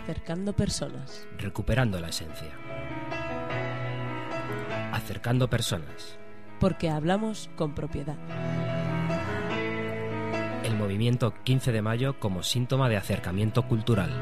Acercando personas. Recuperando la esencia. Acercando personas. Porque hablamos con propiedad. El movimiento 15 de mayo como síntoma de acercamiento cultural.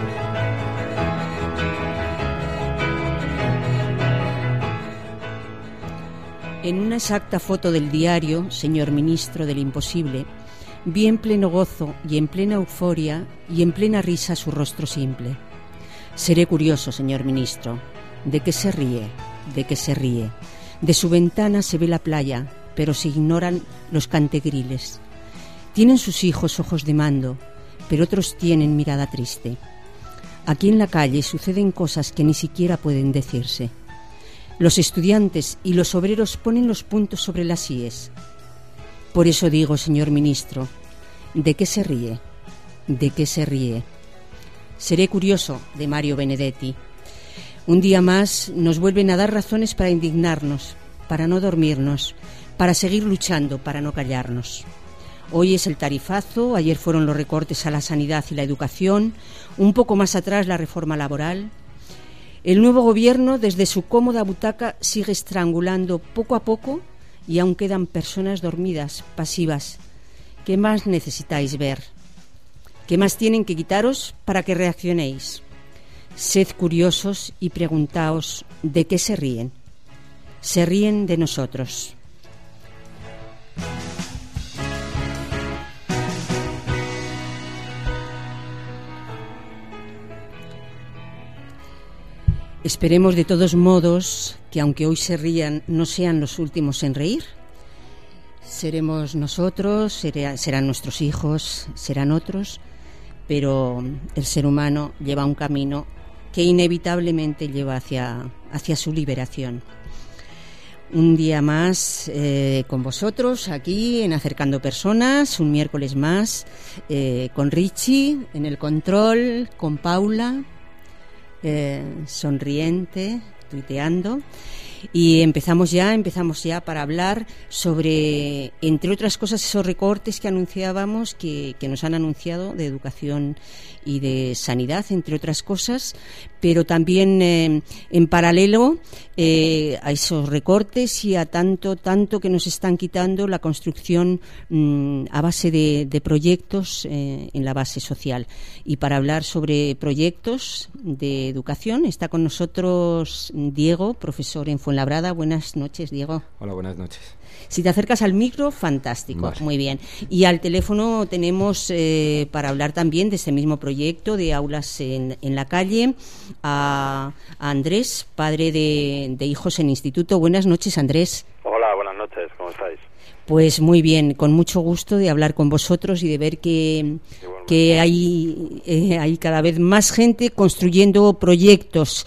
En una exacta foto del diario, señor ministro del imposible, vi en pleno gozo y en plena euforia y en plena risa su rostro simple. Seré curioso, señor ministro. ¿De qué se ríe? ¿De qué se ríe? De su ventana se ve la playa, pero se ignoran los cantegriles. Tienen sus hijos ojos de mando, pero otros tienen mirada triste. Aquí en la calle suceden cosas que ni siquiera pueden decirse. Los estudiantes y los obreros ponen los puntos sobre las íes. Por eso digo, señor ministro, ¿de qué se ríe? ¿De qué se ríe? Seré curioso, de Mario Benedetti. Un día más nos vuelven a dar razones para indignarnos, para no dormirnos, para seguir luchando, para no callarnos. Hoy es el tarifazo, ayer fueron los recortes a la sanidad y la educación, un poco más atrás la reforma laboral. El nuevo gobierno, desde su cómoda butaca, sigue estrangulando poco a poco y aún quedan personas dormidas, pasivas. ¿Qué más necesitáis ver? ¿Qué más tienen que quitaros para que reaccionéis? Sed curiosos y preguntaos ¿de qué se ríen? Se ríen de nosotros. Esperemos de todos modos que aunque hoy se rían no sean los últimos en reír. Seremos nosotros, serán nuestros hijos, serán otros, pero el ser humano lleva un camino que inevitablemente lleva hacia su liberación. Un día más con vosotros aquí en Acercando Personas, un miércoles más con Richie en el control, con Paula sonriente, tuiteando. Y empezamos ya para hablar sobre, entre otras cosas, esos recortes que anunciábamos, que nos han anunciado de educación y de sanidad, entre otras cosas, pero también en paralelo a esos recortes y a tanto que nos están quitando la construcción a base de proyectos en la base social. Y para hablar sobre proyectos de educación está con nosotros Diego, profesor en Fuenlabrada. Buenas noches, Diego. Hola, buenas noches. Si te acercas al micro, fantástico, vale. Muy bien. Y al teléfono tenemos para hablar también de este mismo proyecto de aulas en la calle a Andrés, padre de hijos en instituto. Buenas noches, Andrés. Hola, buenas noches, ¿cómo estáis? Pues muy bien, con mucho gusto de hablar con vosotros y de ver que hay cada vez más gente construyendo proyectos,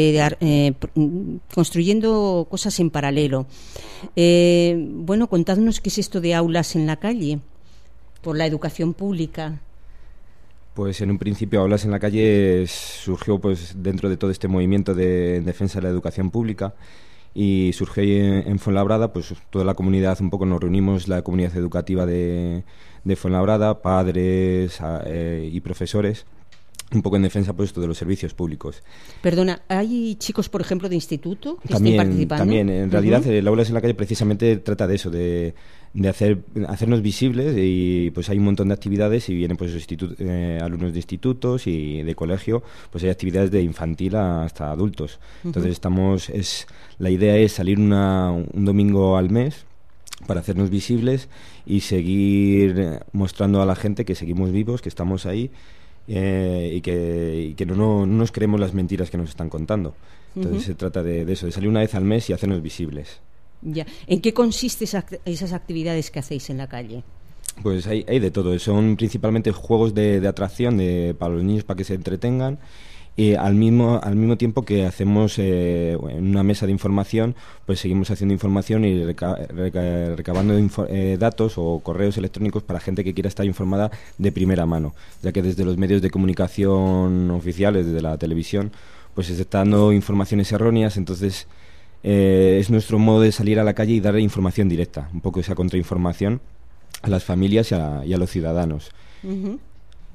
construyendo cosas en paralelo. Bueno, contadnos qué es esto de aulas en la calle, por la educación pública. Pues en un principio Aulas en la calle surgió pues dentro de todo este movimiento de defensa de la educación pública. Y surgió ahí en Fuenlabrada, pues toda la comunidad, un poco nos reunimos, la comunidad educativa de Fuenlabrada, padres y profesores, un poco en defensa pues de los servicios públicos. Perdona, ¿hay chicos, por ejemplo, de instituto que estén participando? También, en realidad el Aulas en la calle precisamente trata de eso, de hacernos visibles, y pues hay un montón de actividades y vienen pues alumnos de institutos y de colegio, pues hay actividades de infantil hasta adultos. Entonces la idea es salir un domingo al mes para hacernos visibles y seguir mostrando a la gente que seguimos vivos, que estamos ahí y que no nos creemos las mentiras que nos están contando. Entonces se trata de eso, de salir una vez al mes y hacernos visibles. Ya. ¿En qué consiste esas actividades que hacéis en la calle? Pues hay de todo. Son principalmente juegos de atracción para los niños, para que se entretengan. Y al mismo tiempo que hacemos en una mesa de información, pues seguimos haciendo información y recabando datos o correos electrónicos para gente que quiera estar informada de primera mano, ya que desde los medios de comunicación oficiales, desde la televisión, pues se está dando informaciones erróneas. Entonces es nuestro modo de salir a la calle y dar información directa, un poco esa contrainformación a las familias y a los ciudadanos.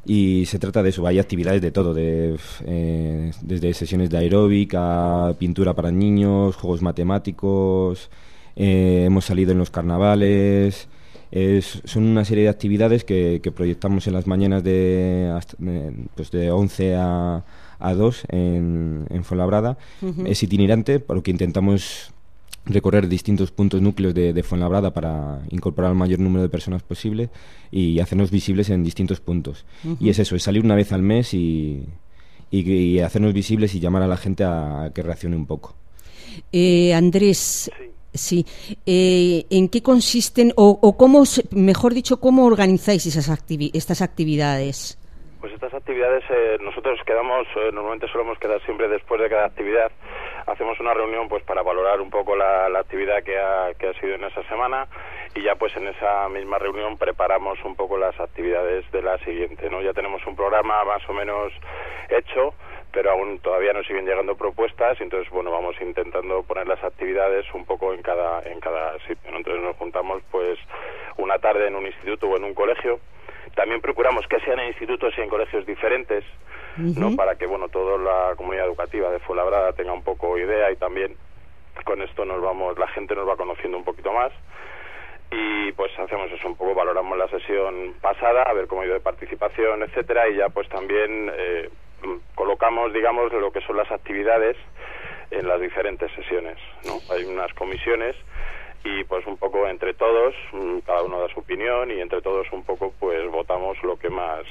Y se trata de eso, hay actividades de todo, desde sesiones de aeróbica, pintura para niños, juegos matemáticos, hemos salido en los carnavales. Son una serie de actividades que proyectamos en las mañanas de 11 a 2 en Fuenlabrada. Es itinerante porque intentamos recorrer distintos puntos núcleos de Fuenlabrada para incorporar al mayor número de personas posible y hacernos visibles en distintos puntos. Y es eso, es salir una vez al mes y hacernos visibles y llamar a la gente a que reaccione un poco. Andrés, sí. ¿En qué consisten o cómo, mejor dicho, cómo organizáis estas actividades? Pues estas actividades nosotros normalmente solemos quedar siempre después de cada actividad. Hacemos una reunión pues para valorar un poco la actividad que ha sido en esa semana y ya pues en esa misma reunión preparamos un poco las actividades de la siguiente, ¿no? Ya tenemos un programa más o menos hecho, pero aún todavía nos siguen llegando propuestas, y entonces bueno, vamos intentando poner las actividades un poco en cada sitio, ¿no? Entonces nos juntamos pues una tarde en un instituto o en un colegio. También procuramos que sean en institutos y en colegios diferentes, ¿no? Para que bueno, toda la comunidad educativa de Fuenlabrada tenga un poco idea, y también con esto la gente nos va conociendo un poquito más. Y pues hacemos eso un poco, valoramos la sesión pasada, a ver cómo ha ido de participación, etcétera, y ya pues también colocamos, digamos, lo que son las actividades en las diferentes sesiones, ¿no? Hay unas comisiones y pues un poco entre todos, cada uno da su opinión y entre todos un poco pues votamos lo que más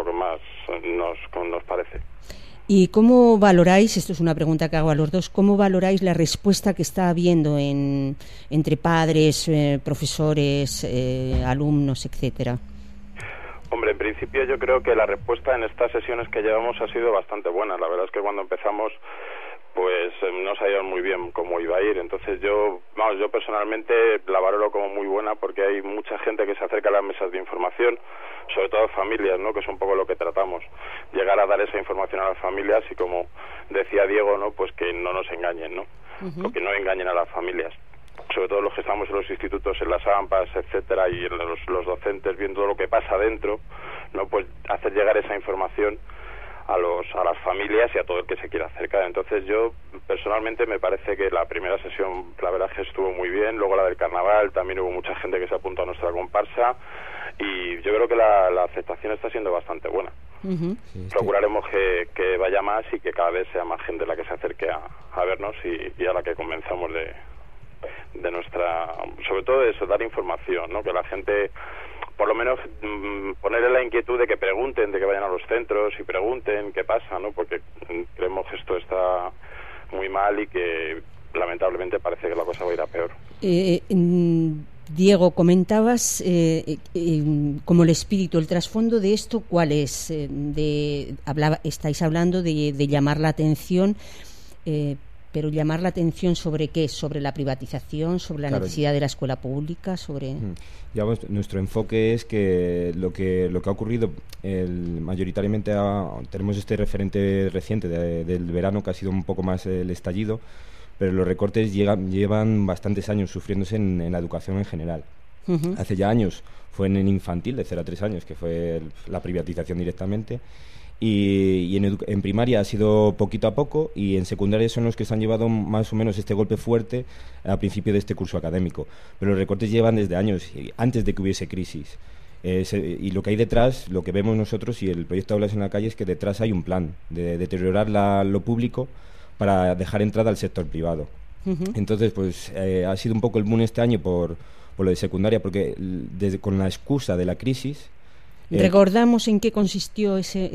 nos parece. ¿Y cómo valoráis, esto es una pregunta que hago a los dos, cómo valoráis la respuesta que está habiendo entre padres, profesores, alumnos, etcétera? Hombre, en principio yo creo que la respuesta en estas sesiones que llevamos ha sido bastante buena. La verdad es que cuando empezamos pues no sabíamos muy bien cómo iba a ir, entonces yo personalmente la valoro como muy buena, porque hay mucha gente que se acerca a las mesas de información, sobre todo familias, ¿no? Que es un poco lo que tratamos, llegar a dar esa información a las familias y, como decía Diego, ¿no? Pues que no nos engañen, ¿no? Que no engañen a las familias, sobre todo los que estamos en los institutos, en las AMPAs, etcétera, y en los docentes viendo lo que pasa dentro, ¿no? Pues hacer llegar esa información a las familias y a todo el que se quiera acercar. Entonces yo personalmente me parece que la primera sesión, la verdad es que estuvo muy bien. Luego la del carnaval, también hubo mucha gente que se apuntó a nuestra comparsa, y yo creo que la aceptación está siendo bastante buena. Procuraremos que vaya más y que cada vez sea más gente la que se acerque a vernos y a la que convenzamos de nuestra, sobre todo de eso, dar información, ¿no? Que la gente, por lo menos ponerle la inquietud de que pregunten, de que vayan a los centros y pregunten qué pasa, ¿no? Porque creemos que esto está muy mal y que lamentablemente parece que la cosa va a ir a peor. Diego, comentabas como el espíritu, el trasfondo de esto, ¿cuál es? Estáis hablando de llamar la atención, pero llamar la atención ¿sobre qué? ¿Sobre la privatización? ¿Sobre la necesidad de la escuela pública? ¿Sobre...? Digamos, nuestro enfoque es que lo que ha ocurrido, mayoritariamente tenemos este referente reciente del verano, que ha sido un poco más el estallido, pero los recortes llevan bastantes años sufriéndose en la educación en general. Hace ya años fue en infantil, de 0 a 3 años, que fue la privatización directamente. Y en primaria ha sido poquito a poco, y en secundaria son los que se han llevado más o menos este golpe fuerte al principio de este curso académico. Pero los recortes llevan desde años, antes de que hubiese crisis. Y lo que hay detrás, lo que vemos nosotros y el proyecto Aulas en la Calle, es que detrás hay un plan de deteriorar lo público para dejar entrada al sector privado. Entonces, pues ha sido un poco el boom este año por lo de secundaria, porque con la excusa de la crisis... ¿Recordamos en qué consistió ese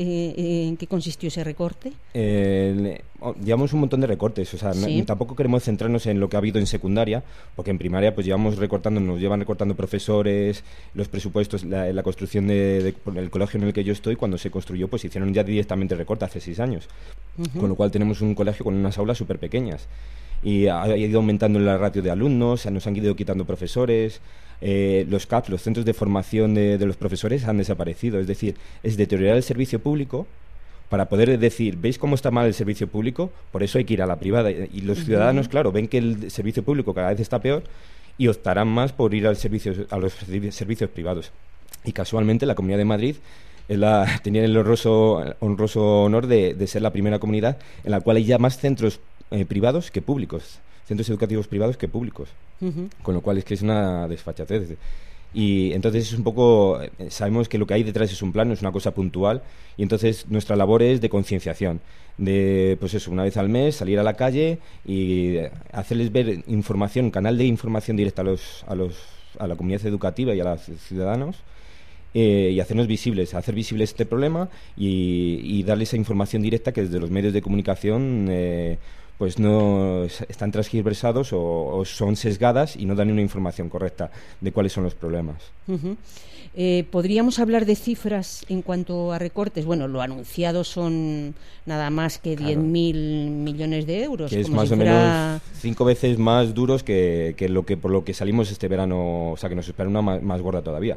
recorte? Llevamos un montón de recortes, o sea, ¿Sí? Tampoco queremos centrarnos en lo que ha habido en secundaria, porque en primaria pues nos llevan recortando profesores, los presupuestos, la construcción del colegio en el que yo estoy, cuando se construyó, pues hicieron ya directamente recorte hace 6 años, con lo cual tenemos un colegio con unas aulas súper pequeñas, y ha ido aumentando la ratio de alumnos, nos han ido quitando profesores. Los CAP, los centros de formación de los profesores, han desaparecido. Es decir, es deteriorar el servicio público para poder decir, ¿veis cómo está mal el servicio público? Por eso hay que ir a la privada. Y los ciudadanos, claro, ven que el servicio público cada vez está peor y optarán más por ir a los servicios privados. Y casualmente la Comunidad de Madrid Tenía el honroso honor de ser la primera comunidad en la cual hay ya más centros privados que públicos, centros educativos privados que públicos, con lo cual es que es una desfachatez. Y entonces es un poco, sabemos que lo que hay detrás es un plan, no es una cosa puntual, y entonces nuestra labor es de concienciación, de pues eso, una vez al mes salir a la calle y hacerles ver información, un canal de información directa a la comunidad educativa y a los ciudadanos, y hacernos visibles, hacer visible este problema y darle esa información directa que desde los medios de comunicación pues no están transgiversados o son sesgadas y no dan una información correcta de cuáles son los problemas. ¿Podríamos hablar de cifras en cuanto a recortes? Bueno, lo anunciado son nada más que 10.000 millones de euros. Que es más o menos 5 veces más duros que por lo que salimos este verano, o sea, que nos espera una más gorda todavía.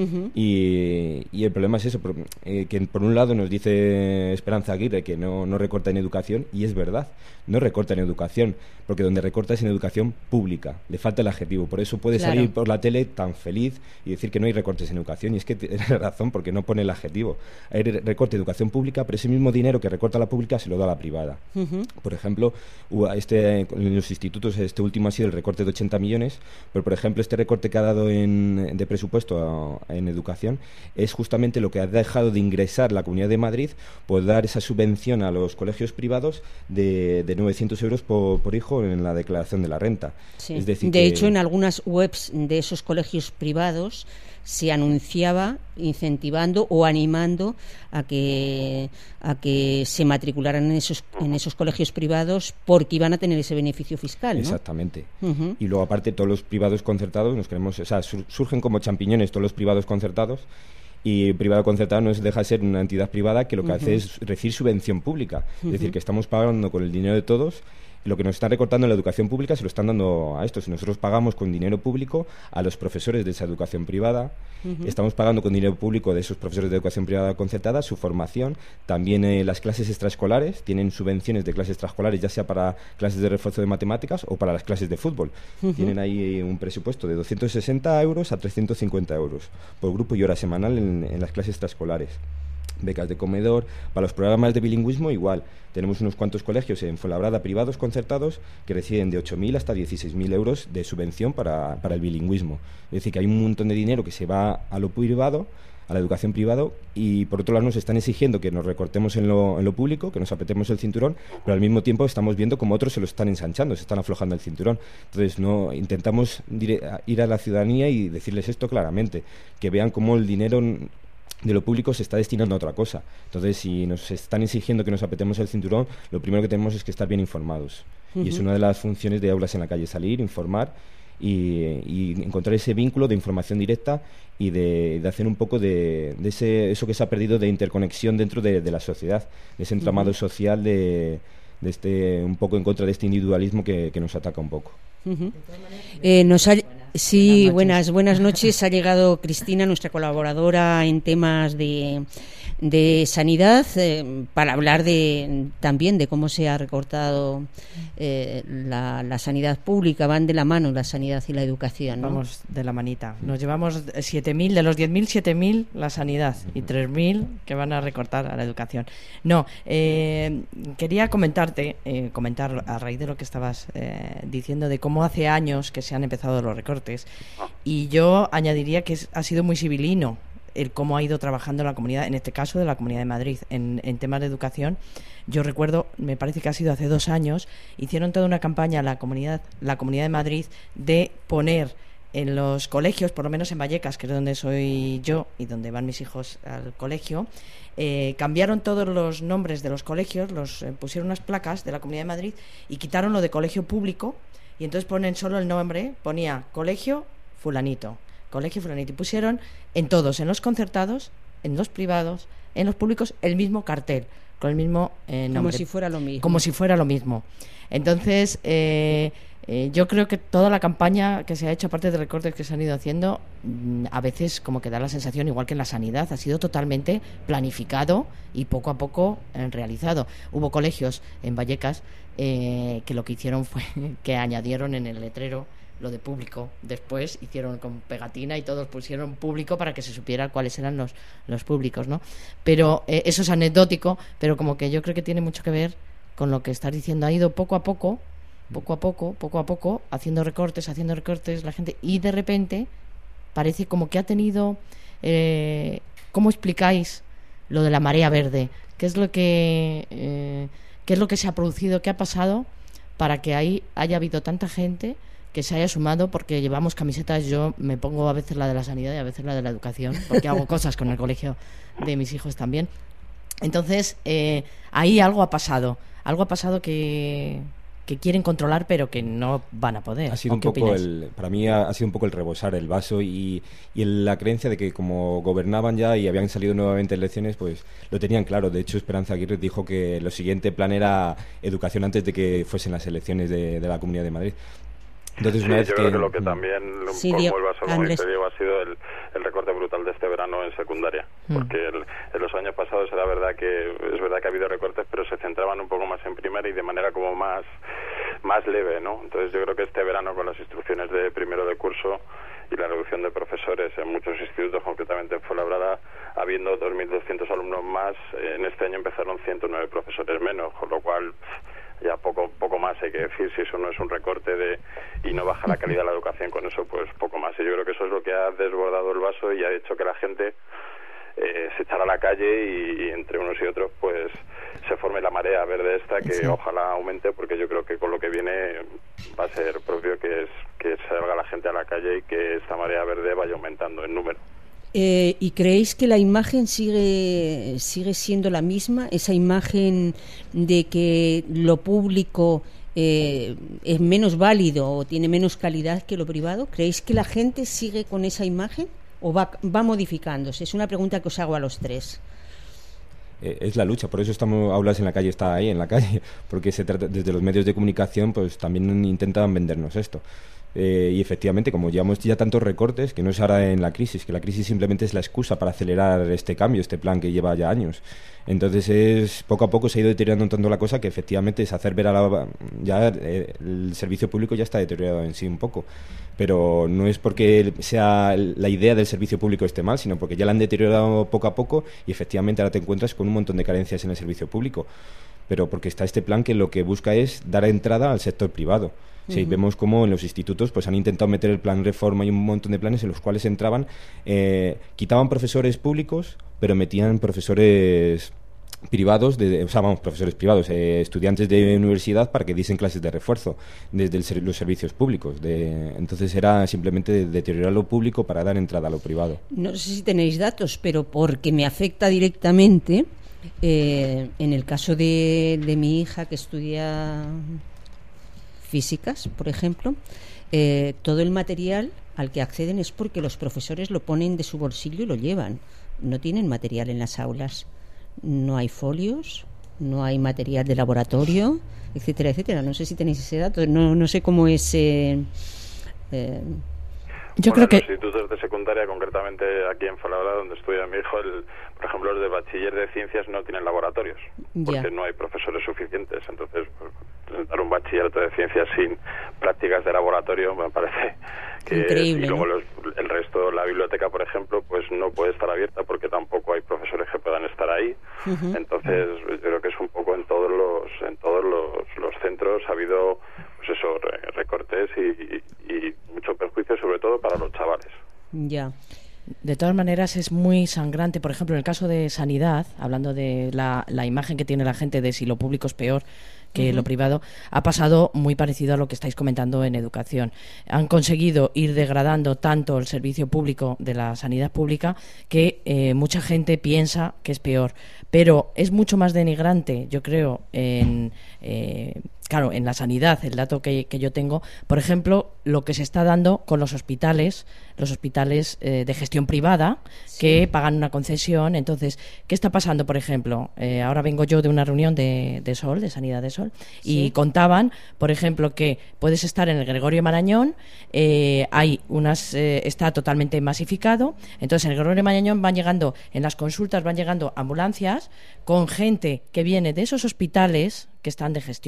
Y el problema es eso, que por un lado nos dice Esperanza Aguirre que no recorta en educación, y es verdad, no recorta en educación, porque donde recorta es en educación pública, le falta el adjetivo, por eso puede salir por la tele tan feliz y decir que no hay recortes en educación, y es que tiene razón, porque no pone el adjetivo. Hay recorte de educación pública, pero ese mismo dinero que recorta la pública se lo da a la privada. Por ejemplo, en los institutos este último ha sido el recorte de 80 millones, pero por ejemplo este recorte que ha dado de presupuesto en educación es justamente lo que ha dejado de ingresar la Comunidad de Madrid por dar esa subvención a los colegios privados de 900 euros por hijo en la declaración de la renta. Sí. Es decir, de hecho, en algunas webs de esos colegios privados se anunciaba incentivando o animando a que se matricularan en esos colegios privados porque iban a tener ese beneficio fiscal, ¿no? Exactamente. Y luego, aparte, todos los privados concertados, surgen como champiñones todos los privados concertados. Y privado concertado no deja de ser una entidad privada que lo que hace es recibir subvención pública. Es decir, que estamos pagando con el dinero de todos. Lo que nos están recortando en la educación pública se lo están dando a estos. Nosotros pagamos con dinero público a los profesores de esa educación privada. Estamos pagando con dinero público de esos profesores de educación privada concertada su formación. También las clases extraescolares tienen subvenciones de clases extraescolares, ya sea para clases de refuerzo de matemáticas o para las clases de fútbol. Tienen ahí un presupuesto de 260 euros a 350 euros por grupo y hora semanal en las clases extraescolares. Becas de comedor. Para los programas de bilingüismo igual, tenemos unos cuantos colegios en Fuenlabrada privados concertados que reciben de 8.000 hasta 16.000 euros de subvención para el bilingüismo. Es decir, que hay un montón de dinero que se va a lo privado, a la educación privada, y por otro lado nos están exigiendo que nos recortemos en lo público, que nos apretemos el cinturón, pero al mismo tiempo estamos viendo como otros se lo están ensanchando, se están aflojando el cinturón. Entonces intentamos ir a la ciudadanía y decirles esto claramente, que vean cómo el dinero de lo público se está destinando a otra cosa. Entonces, si nos están exigiendo que nos apretemos el cinturón, lo primero que tenemos es que estar bien informados. Y es una de las funciones de Aulas en la Calle, salir, informar y encontrar ese vínculo de información directa y de hacer un poco de eso que se ha perdido de interconexión dentro de la sociedad, de ese entramado social un poco en contra de este individualismo que nos ataca un poco. Sí, buenas noches. Ha llegado Cristina, nuestra colaboradora en temas de sanidad, para hablar también de cómo se ha recortado la sanidad pública. Van de la mano la sanidad y la educación, ¿no? Vamos de la manita. Nos llevamos 7.000, de los 10.000, 7.000 la sanidad y 3.000 que van a recortar a la educación. No, quería comentar a raíz de lo que estabas diciendo de cómo hace años que se han empezado los recortes, y yo añadiría que ha sido muy civilino el cómo ha ido trabajando la comunidad, en este caso de la Comunidad de Madrid, en temas de educación. Yo recuerdo, me parece que ha sido hace 2 años, hicieron toda una campaña la Comunidad de Madrid de poner en los colegios, por lo menos en Vallecas, que es donde soy yo y donde van mis hijos al colegio, cambiaron todos los nombres de los colegios, pusieron unas placas de la Comunidad de Madrid y quitaron lo de colegio público, y entonces ponen solo el nombre, ponía colegio fulanito, y pusieron en todos, en los concertados, en los privados, en los públicos, el mismo cartel, con el mismo nombre. Como si fuera lo mismo. Como si fuera lo mismo. Entonces, yo creo que toda la campaña que se ha hecho, aparte de recortes que se han ido haciendo, a veces como que da la sensación, igual que en la sanidad, ha sido totalmente planificado y poco a poco realizado. Hubo colegios en Vallecas que lo que hicieron fue que añadieron en el letrero lo de público. Después hicieron con pegatina y todos pusieron público para que se supiera cuáles eran los públicos, ¿no? Pero eso es anecdótico, pero como que yo creo que tiene mucho que ver con lo que estás diciendo. Ha ido poco a poco, haciendo recortes la gente, y de repente parece como que ha tenido... ¿Cómo explicáis lo de la marea verde? ¿Qué es lo que se ha producido? ¿Qué ha pasado para que ahí haya habido tanta gente que se haya sumado? Porque llevamos camisetas, yo me pongo a veces la de la sanidad y a veces la de la educación, porque hago cosas con el colegio de mis hijos también. Entonces, ahí algo ha pasado que quieren controlar, pero que no van a poder. Ha sido para mí ha sido un poco el rebosar el vaso y la creencia de que como gobernaban ya y habían salido nuevamente elecciones, pues lo tenían claro. De hecho, Esperanza Aguirre dijo que lo siguiente plan era educación antes de que fuesen las elecciones de la Comunidad de Madrid. Entonces, una vez yo creo que lo que también como el vaso, como dice Diego, ha sido el recorte brutal de este verano en secundaria, porque en los años pasados es verdad que ha habido recortes, pero se centraban un poco más en primera y de manera como más leve, ¿no? Entonces yo creo que este verano, con las instrucciones de primero de curso y la reducción de profesores en muchos institutos, concretamente en Fuenlabrada, habiendo 2.200 alumnos más, en este año empezaron 109 profesores menos, con lo cual ya poco más hay que decir. Si eso no es un recorte y no baja la calidad de la educación, con eso pues poco más. Y yo creo que eso es lo que ha desbordado el vaso y ha hecho que la gente se echara a la calle y entre unos y otros pues se forme la marea verde esta, que ojalá aumente, porque yo creo que con lo que viene va a ser propio que salga la gente a la calle y que esta marea verde vaya aumentando en número. ¿Y creéis que la imagen sigue siendo la misma? Esa imagen de que lo público es menos válido o tiene menos calidad que lo privado. ¿Creéis que la gente sigue con esa imagen o va modificándose? Es una pregunta que os hago a los tres. Es la lucha, por eso Aulas en la Calle está ahí en la calle, porque se trata, desde los medios de comunicación pues también intentan vendernos esto. Y efectivamente, como llevamos ya tantos recortes, que no es ahora en la crisis, que la crisis simplemente es la excusa para acelerar este cambio, este plan que lleva ya años. Entonces, poco a poco se ha ido deteriorando tanto la cosa que efectivamente es hacer ver el servicio público ya está deteriorado en sí un poco. Pero no es porque sea la idea del servicio público esté mal, sino porque ya la han deteriorado poco a poco y efectivamente ahora te encuentras con un montón de carencias en el servicio público. Pero porque está este plan que lo que busca es dar entrada al sector privado. Sí, vemos cómo en los institutos pues han intentado meter el plan reforma y un montón de planes en los cuales entraban, quitaban profesores públicos, pero metían profesores privados, profesores privados, estudiantes de universidad para que diesen clases de refuerzo desde los servicios públicos. Entonces era simplemente deteriorar lo público para dar entrada a lo privado. No sé si tenéis datos, pero porque me afecta directamente, en el caso de mi hija que estudia físicas, por ejemplo, todo el material al que acceden es porque los profesores lo ponen de su bolsillo y lo llevan. No tienen material en las aulas. No hay folios, no hay material de laboratorio, etcétera, etcétera. No sé si tenéis ese dato. No sé cómo es. Yo creo que los institutos de secundaria, concretamente aquí en Fuenlabrada, donde estudia mi hijo, por ejemplo, los de bachiller de ciencias no tienen laboratorios, porque no hay profesores suficientes. Entonces, dar un bachillerato de ciencias sin prácticas de laboratorio me parece que increíble. Y luego el resto, la biblioteca, por ejemplo, pues no puede estar abierta porque tampoco hay profesores que puedan estar ahí. Entonces, yo creo que es un poco en todos los centros ha habido pues eso, recortes y mucho perjuicio, sobre todo para los chavales. Ya. De todas maneras es muy sangrante, por ejemplo, en el caso de sanidad, hablando de la imagen que tiene la gente de si lo público es peor que lo privado, ha pasado muy parecido a lo que estáis comentando en educación. Han conseguido ir degradando tanto el servicio público de la sanidad pública que mucha gente piensa que es peor, pero es mucho más denigrante, yo creo, claro, en la sanidad, el dato que yo tengo, por ejemplo, lo que se está dando con los hospitales de gestión privada, que pagan una concesión. Entonces, ¿qué está pasando, por ejemplo? Ahora vengo yo de una reunión de Sol, de Sanidad de Sol, y contaban, por ejemplo, que puedes estar en el Gregorio Marañón, está totalmente masificado, entonces en el Gregorio Marañón en las consultas van llegando ambulancias con gente que viene de esos hospitales que están de gestión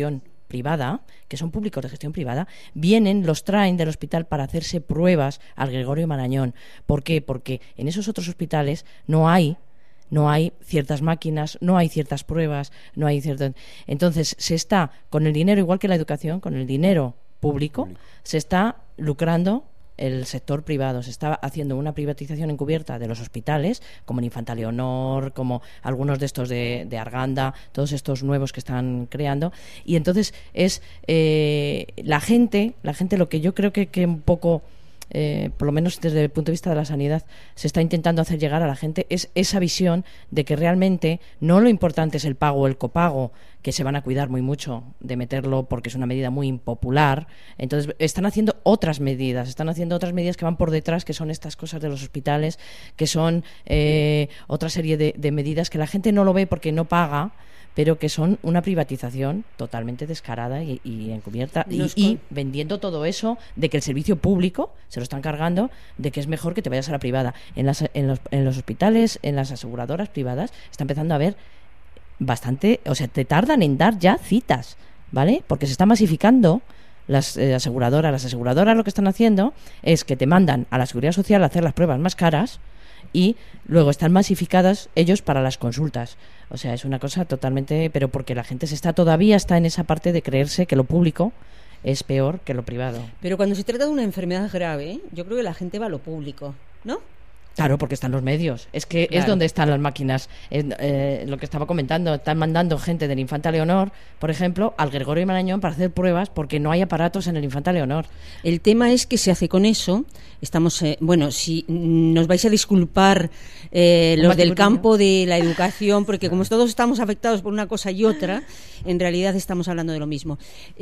privada, que son públicos de gestión privada, los traen del hospital para hacerse pruebas al Gregorio Marañón. ¿Por qué? Porque en esos otros hospitales no hay ciertas máquinas, no hay ciertas pruebas, no hay cierto. Entonces se está, con el dinero, igual que la educación, con el dinero público, se está lucrando el sector privado. Se está haciendo una privatización encubierta de los hospitales, como en Infanta Leonor, como algunos de estos de Arganda, todos estos nuevos que están creando. Y entonces es la gente, lo que yo creo que un poco, por lo menos desde el punto de vista de la sanidad, se está intentando hacer llegar a la gente, es esa visión de que realmente no lo importante es el pago o el copago, que se van a cuidar muy mucho de meterlo porque es una medida muy impopular. Entonces están haciendo otras medidas que van por detrás, que son estas cosas de los hospitales, que son otra serie de medidas que la gente no lo ve porque no paga, pero que son una privatización totalmente descarada y encubierta, y vendiendo todo eso de que el servicio público se lo están cargando, de que es mejor que te vayas a la privada. En los hospitales, en las aseguradoras privadas, está empezando a haber bastante, o sea, te tardan en dar ya citas, ¿vale? Porque se está masificando las aseguradoras. Las aseguradoras lo que están haciendo es que te mandan a la Seguridad Social a hacer las pruebas más caras, y luego están masificadas ellos para las consultas. O sea, es una cosa totalmente, pero porque la gente todavía está en esa parte de creerse que lo público es peor que lo privado. Pero cuando se trata de una enfermedad grave, yo creo que la gente va a lo público, ¿no? Claro, porque están los medios. Es que es donde están las máquinas. Lo que estaba comentando, están mandando gente del Infanta Leonor, por ejemplo, al Gregorio Marañón para hacer pruebas porque no hay aparatos en el Infanta Leonor. El tema es que se hace con eso. Estamos, si nos vais a disculpar los del campo de la educación, porque como todos estamos afectados por una cosa y otra, en realidad estamos hablando de lo mismo.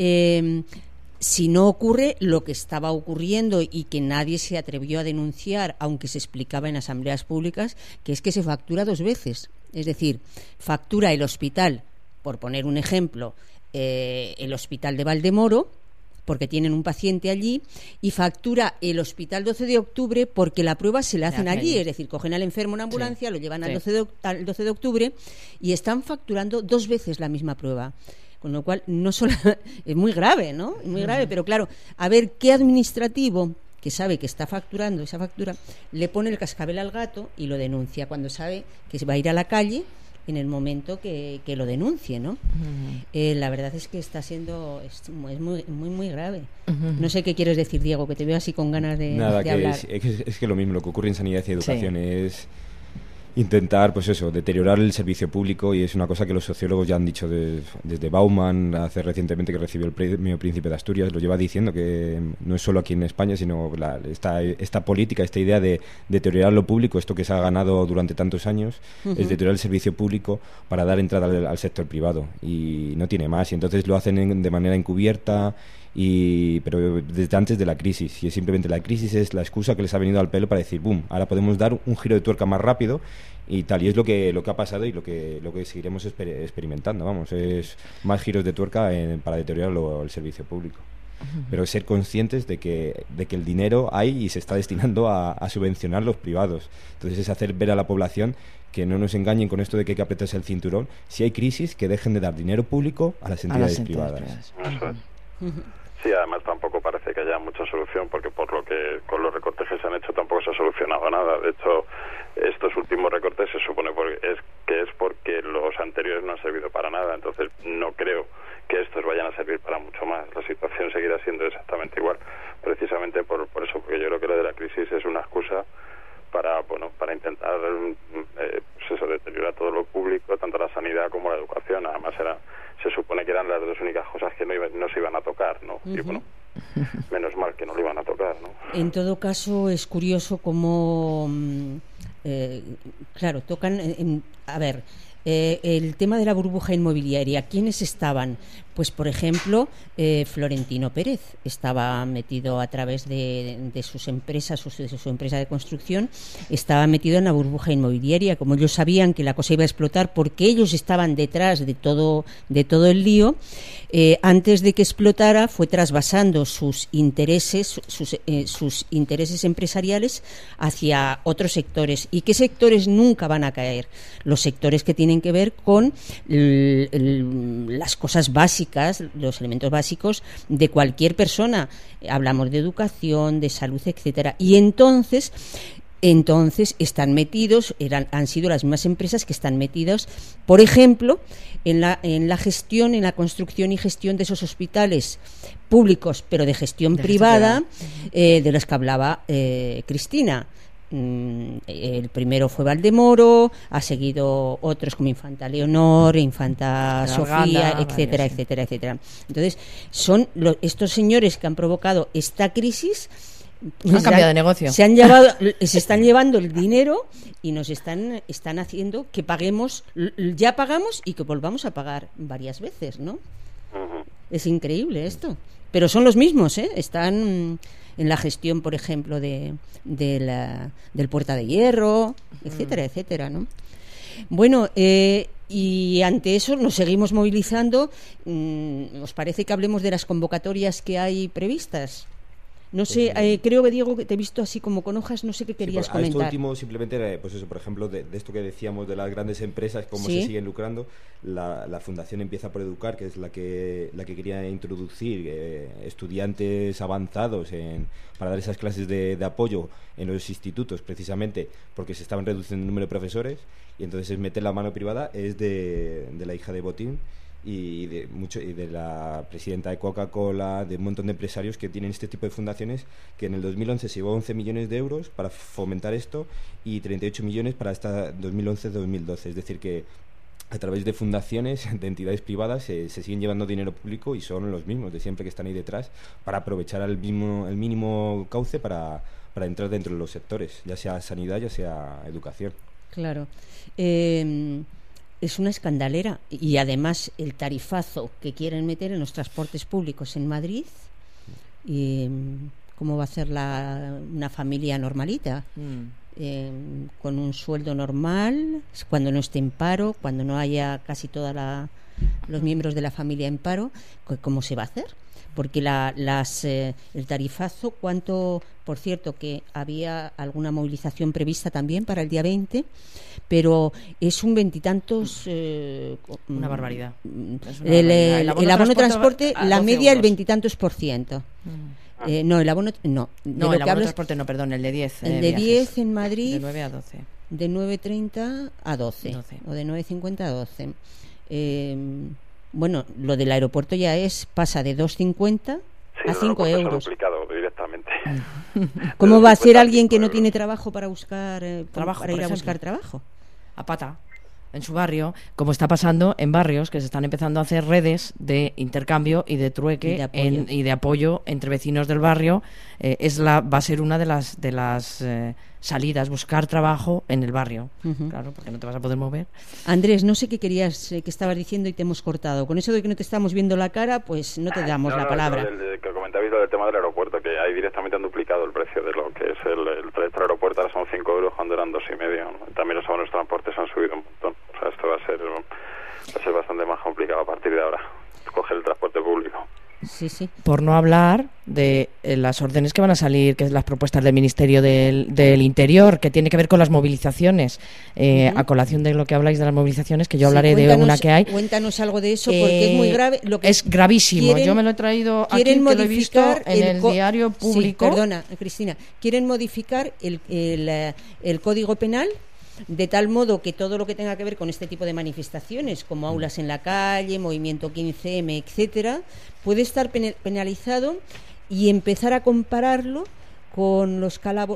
Si no ocurre lo que estaba ocurriendo y que nadie se atrevió a denunciar, aunque se explicaba en asambleas públicas, que es que se factura 2 veces. Es decir, factura el hospital, por poner un ejemplo, el hospital de Valdemoro, porque tienen un paciente allí, y factura el hospital 12 de octubre porque la prueba se la hacen allí. Es decir, cogen al enfermo en ambulancia, lo llevan al 12 de octubre y están facturando 2 veces la misma prueba. Con lo cual, no solo es muy grave, ¿no? Muy grave, pero claro, a ver qué administrativo que sabe que está facturando esa factura le pone el cascabel al gato y lo denuncia cuando sabe que se va a ir a la calle en el momento que lo denuncie, ¿no? La verdad es que es muy grave. No sé qué quieres decir, Diego, que te veo así con ganas de hablar. Es que lo mismo, lo que ocurre en sanidad y educación es intentar, pues eso, deteriorar el servicio público, y es una cosa que los sociólogos ya han dicho desde Bauman, hace recientemente, que recibió el premio Príncipe de Asturias, lo lleva diciendo, que no es solo aquí en España, sino esta política, esta idea de deteriorar lo público, esto que se ha ganado durante tantos años, es deteriorar el servicio público para dar entrada al sector privado, y no tiene más, y entonces lo hacen de manera encubierta, pero desde antes de la crisis, y simplemente la crisis es la excusa que les ha venido al pelo para decir, boom, ahora podemos dar un giro de tuerca más rápido, y tal, y es lo que ha pasado y lo que seguiremos experimentando, vamos, es más giros de tuerca para deteriorar el servicio público. Pero ser conscientes de que el dinero hay y se está destinando a subvencionar los privados. Entonces es hacer ver a la población que no nos engañen con esto de que hay que apretarse el cinturón. Si hay crisis, que dejen de dar dinero público a las entidades privadas. Sí, además tampoco parece que haya mucha solución, porque por lo que con los recortes que se han hecho tampoco se ha solucionado nada. De hecho, estos últimos recortes se supone que es porque los anteriores no han servido para nada. Entonces no creo que estos vayan a servir para mucho más. La situación seguirá siendo exactamente igual, precisamente por eso, porque yo creo que lo de la crisis es una excusa para intentar deteriorar todo lo público, tanto la sanidad como la educación. Además se supone que eran las 2 únicas cosas que no se iban a tocar, ¿no? Y bueno, menos mal que no lo iban a tocar, ¿no? En todo caso, es curioso cómo, claro, tocan, el tema de la burbuja inmobiliaria. ¿Quiénes estaban? Pues, por ejemplo, Florentino Pérez estaba metido a través de sus empresas, de su empresa de construcción, estaba metido en la burbuja inmobiliaria. Como ellos sabían que la cosa iba a explotar, porque ellos estaban detrás de todo el lío, antes de que explotara, fue trasvasando sus intereses empresariales hacia otros sectores. ¿Y qué sectores nunca van a caer? Los sectores que tienen tienen que ver con las cosas básicas, los elementos básicos de cualquier persona. Hablamos de educación, de salud, etcétera. Y entonces están metidos, han sido las mismas empresas que están metidas, por ejemplo, en la gestión, en la construcción y gestión de esos hospitales públicos, pero de gestión privada, de los que hablaba Cristina. El primero fue Valdemoro, ha seguido otros como Infanta Leonor, Infanta Sofía, etcétera, etcétera, etcétera. Entonces, son estos señores que han provocado esta crisis. Han cambiado de negocio. Se están llevando el dinero y nos están haciendo que paguemos, ya pagamos y que volvamos a pagar varias veces, ¿no? Es increíble esto. Pero son los mismos, ¿eh? Están en la gestión, por ejemplo, del Puerta de Hierro, etcétera, etcétera, ¿no? Bueno, y ante eso nos seguimos movilizando. ¿Os parece que hablemos de las convocatorias que hay previstas? No sé, creo que Diego, que te he visto así como con hojas, no sé qué querías comentar. Esto último simplemente, pues eso, por ejemplo, de esto que decíamos de las grandes empresas, cómo se siguen lucrando. La Fundación Empieza por Educar, que es la que quería introducir estudiantes avanzados para dar esas clases de apoyo en los institutos, precisamente porque se estaban reduciendo el número de profesores, y entonces meter la mano privada es de la hija de Botín y de la presidenta de Coca-Cola, de un montón de empresarios que tienen este tipo de fundaciones, que en el 2011 se llevó 11 millones de euros para fomentar esto y 38 millones para esta 2011-2012. Es decir, que a través de fundaciones, de entidades privadas, se siguen llevando dinero público, y son los mismos de siempre que están ahí detrás para aprovechar el mínimo cauce para entrar dentro de los sectores, ya sea sanidad, ya sea educación. Claro. Es una escandalera, y además el tarifazo que quieren meter en los transportes públicos en Madrid, y cómo va a ser una familia normalita, con un sueldo normal, cuando no esté en paro, cuando no haya casi todos los miembros de la familia en paro, ¿cómo se va a hacer? Porque el tarifazo, ¿cuánto? Por cierto, que había alguna movilización prevista también para el día 20, pero es un veintitantos... una barbaridad. El abono de transporte, la media, el veintitantos %. No, el abono... No, el abono de transporte no, perdón, el de 10. El de 10 en Madrid... De 9 a 12. De 9:30 a 12. O de 9:50 a 12. Bueno, lo del aeropuerto pasa de 2,50 a 5 euros. Complicado directamente. ¿Cómo va a ser alguien que no tiene trabajo para buscar trabajo, para ir a buscar trabajo? A pata, en su barrio, como está pasando en barrios que se están empezando a hacer redes de intercambio y de trueque y de apoyo entre vecinos del barrio. Va a ser una de las salidas, buscar trabajo en el barrio. Claro, porque no te vas a poder mover. Andrés, no sé qué querías, que estabas diciendo y te hemos cortado. Con eso de que no te estamos viendo la cara, pues no te damos la palabra. Que comentabais del tema del aeropuerto, que ahí directamente han duplicado el precio de lo que es el trayecto al aeropuerto. Ahora son 5 euros cuando eran 2,5, ¿no? También los abonos de transportes han subido un montón. O sea, esto va a ser bastante más complicado a partir de ahora, coger el transporte público. Sí, sí. Por no hablar de las órdenes que van a salir, que es las propuestas del Ministerio del Interior, que tiene que ver con las movilizaciones. A colación de lo que habláis de las movilizaciones, que yo hablaré de una que hay. Cuéntanos algo de eso, porque es muy grave. Es gravísimo. Yo me lo he traído aquí, que lo he visto en el diario público. Sí, perdona, Cristina. Quieren modificar el Código Penal, de tal modo que todo lo que tenga que ver con este tipo de manifestaciones, como aulas en la calle, movimiento 15M, etcétera, puede estar penalizado, y empezar a compararlo con los Calabo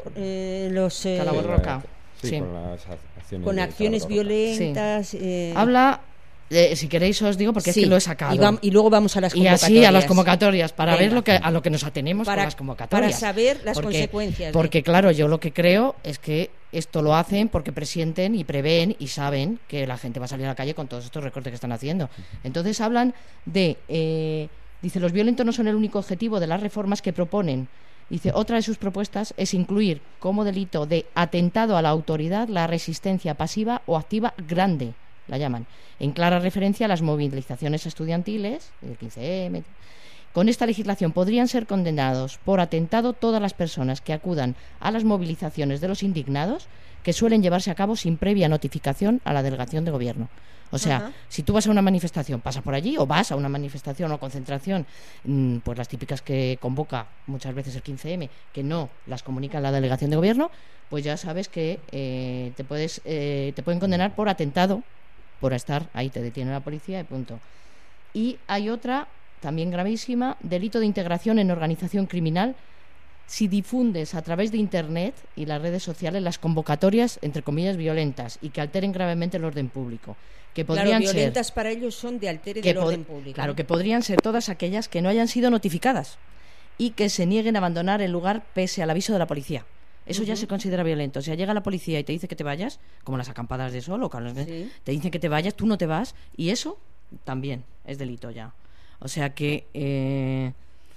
Roca. Sí. Con acciones violentas. Sí. Habla... si queréis os digo, porque es que lo he sacado. Y luego vamos a las convocatorias. Y así a las convocatorias, para ver a lo que nos atenemos con las convocatorias. Para saber las consecuencias. Porque claro, yo lo que creo es que esto lo hacen porque presienten y prevén y saben que la gente va a salir a la calle con todos estos recortes que están haciendo. Entonces hablan de... dice, los violentos no son el único objetivo de las reformas que proponen. Dice, otra de sus propuestas es incluir como delito de atentado a la autoridad la resistencia pasiva o activa grande, la llaman, en clara referencia a las movilizaciones estudiantiles, el 15M, Con esta legislación podrían ser condenados por atentado todas las personas que acudan a las movilizaciones de los indignados, que suelen llevarse a cabo sin previa notificación a la delegación de gobierno. O sea, si tú vas a una manifestación, pasas por allí, o vas a una manifestación o concentración, pues las típicas que convoca muchas veces el 15M, que no las comunica la delegación de gobierno, pues ya sabes que te pueden condenar por atentado, por estar ahí, te detiene la policía y punto. Y hay otra, también gravísima, delito de integración en organización criminal, si difundes a través de Internet y las redes sociales las convocatorias, entre comillas, violentas y que alteren gravemente el orden público. Que podrían violentas ser, para ellos son de altere del orden público. Claro, que podrían ser todas aquellas que no hayan sido notificadas y que se nieguen a abandonar el lugar pese al aviso de la policía. Eso ya se considera violento. O sea, llega la policía y te dice que te vayas, como las acampadas de sol o te dicen que te vayas, tú no te vas, y eso también es delito ya. O sea que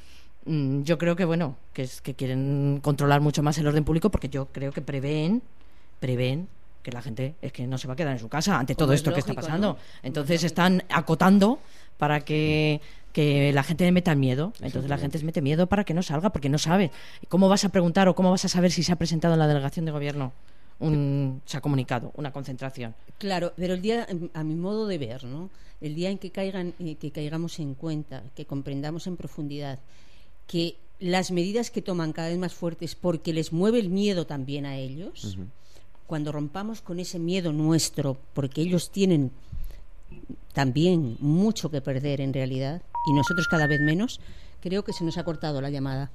yo creo que, bueno, que quieren controlar mucho más el orden público, porque yo creo que prevén que la gente es que no se va a quedar en su casa ante todo esto que está pasando, ¿no? Entonces están acotando para que la gente le meta el miedo. Entonces la gente se mete miedo para que no salga, porque no sabe. ¿Cómo vas a preguntar o cómo vas a saber si se ha presentado en la delegación de gobierno se ha comunicado una concentración? Claro, pero el día, a mi modo de ver, ¿no?, el día en que caigamos en cuenta, que comprendamos en profundidad que las medidas que toman cada vez más fuertes porque les mueve el miedo también a ellos, cuando rompamos con ese miedo nuestro, porque ellos tienen también mucho que perder en realidad y nosotros cada vez menos, creo que se nos ha cortado la llamada.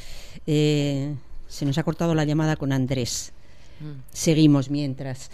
Se nos ha cortado la llamada con Andrés. Seguimos mientras.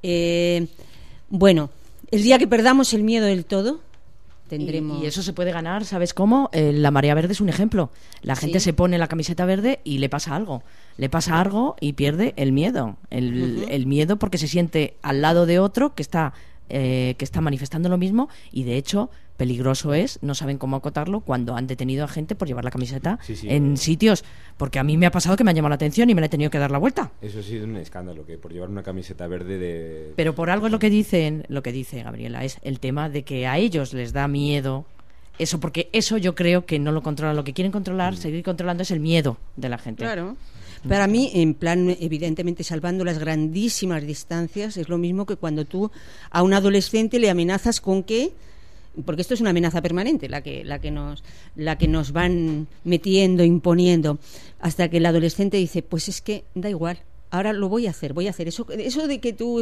Bueno, el día que perdamos el miedo del todo, tendremos... Y eso se puede ganar, ¿sabes cómo? La marea verde es un ejemplo. La gente se pone la camiseta verde y le pasa algo. Le pasa algo y pierde el miedo. El miedo porque se siente al lado de otro que está manifestando lo mismo, y de hecho peligroso es, no saben cómo acotarlo cuando han detenido a gente por llevar la camiseta en sitios, porque a mí me ha pasado que me ha llamado la atención y me la he tenido que dar la vuelta. Eso ha sido un escándalo, que por llevar una camiseta verde de... Pero por algo es lo que dice Gabriela, es el tema de que a ellos les da miedo eso, porque eso yo creo que no lo controlan. Lo que quieren controlar, seguir controlando, es el miedo de la gente. Claro. Para mí, en plan, evidentemente, salvando las grandísimas distancias, es lo mismo que cuando tú a un adolescente le amenazas con que, porque esto es una amenaza permanente, la que nos van metiendo, imponiendo, hasta que el adolescente dice, pues es que da igual, ahora lo voy a hacer eso de que tú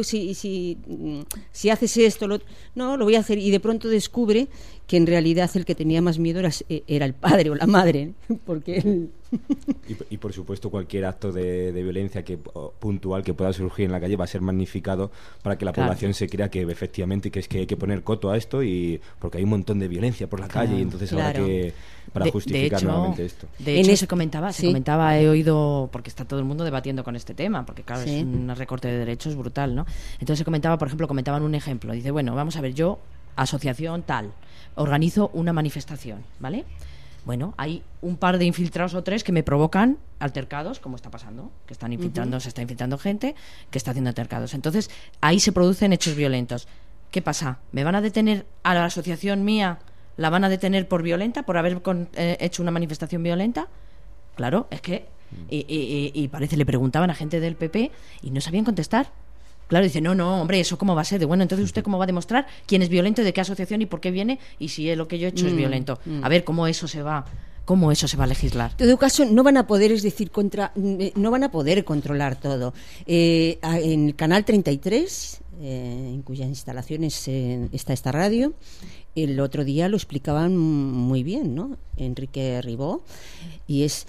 si haces esto, no, lo voy a hacer, y de pronto descubre que en realidad el que tenía más miedo era el padre o la madre, porque él... Y por supuesto cualquier acto de violencia puntual que pueda surgir en la calle va a ser magnificado para que la población se crea que efectivamente que es que hay que poner coto a esto, y porque hay un montón de violencia por la calle, y entonces habrá que, para justificar nuevamente esto. De hecho, se comentaba, he oído, porque está todo el mundo debatiendo con este tema, porque claro, es un recorte de derechos brutal, ¿no? Entonces se comentaba, por ejemplo, comentaban un ejemplo, dice, bueno, vamos a ver, yo, asociación tal, organizo una manifestación, ¿vale? Bueno, hay un par de infiltrados o tres que me provocan altercados, como está pasando, que están infiltrando, se está infiltrando gente que está haciendo altercados. Entonces, ahí se producen hechos violentos. ¿Qué pasa? ¿Me van a detener a la asociación mía? ¿La van a detener por violenta, por haber hecho una manifestación violenta? Claro, es que... Y parece, le preguntaban a gente del PP y no sabían contestar. Claro, dice, no, hombre, ¿eso cómo va a ser? Bueno, entonces ¿usted cómo va a demostrar quién es violento, de qué asociación y por qué viene? Y si lo que yo he hecho es violento. A ver, ¿cómo eso se va a legislar? En todo caso, no van a poder, no van a poder controlar todo. En el Canal 33, en cuyas instalaciones está esta radio, el otro día lo explicaban muy bien, ¿no? Enrique Ribó, y es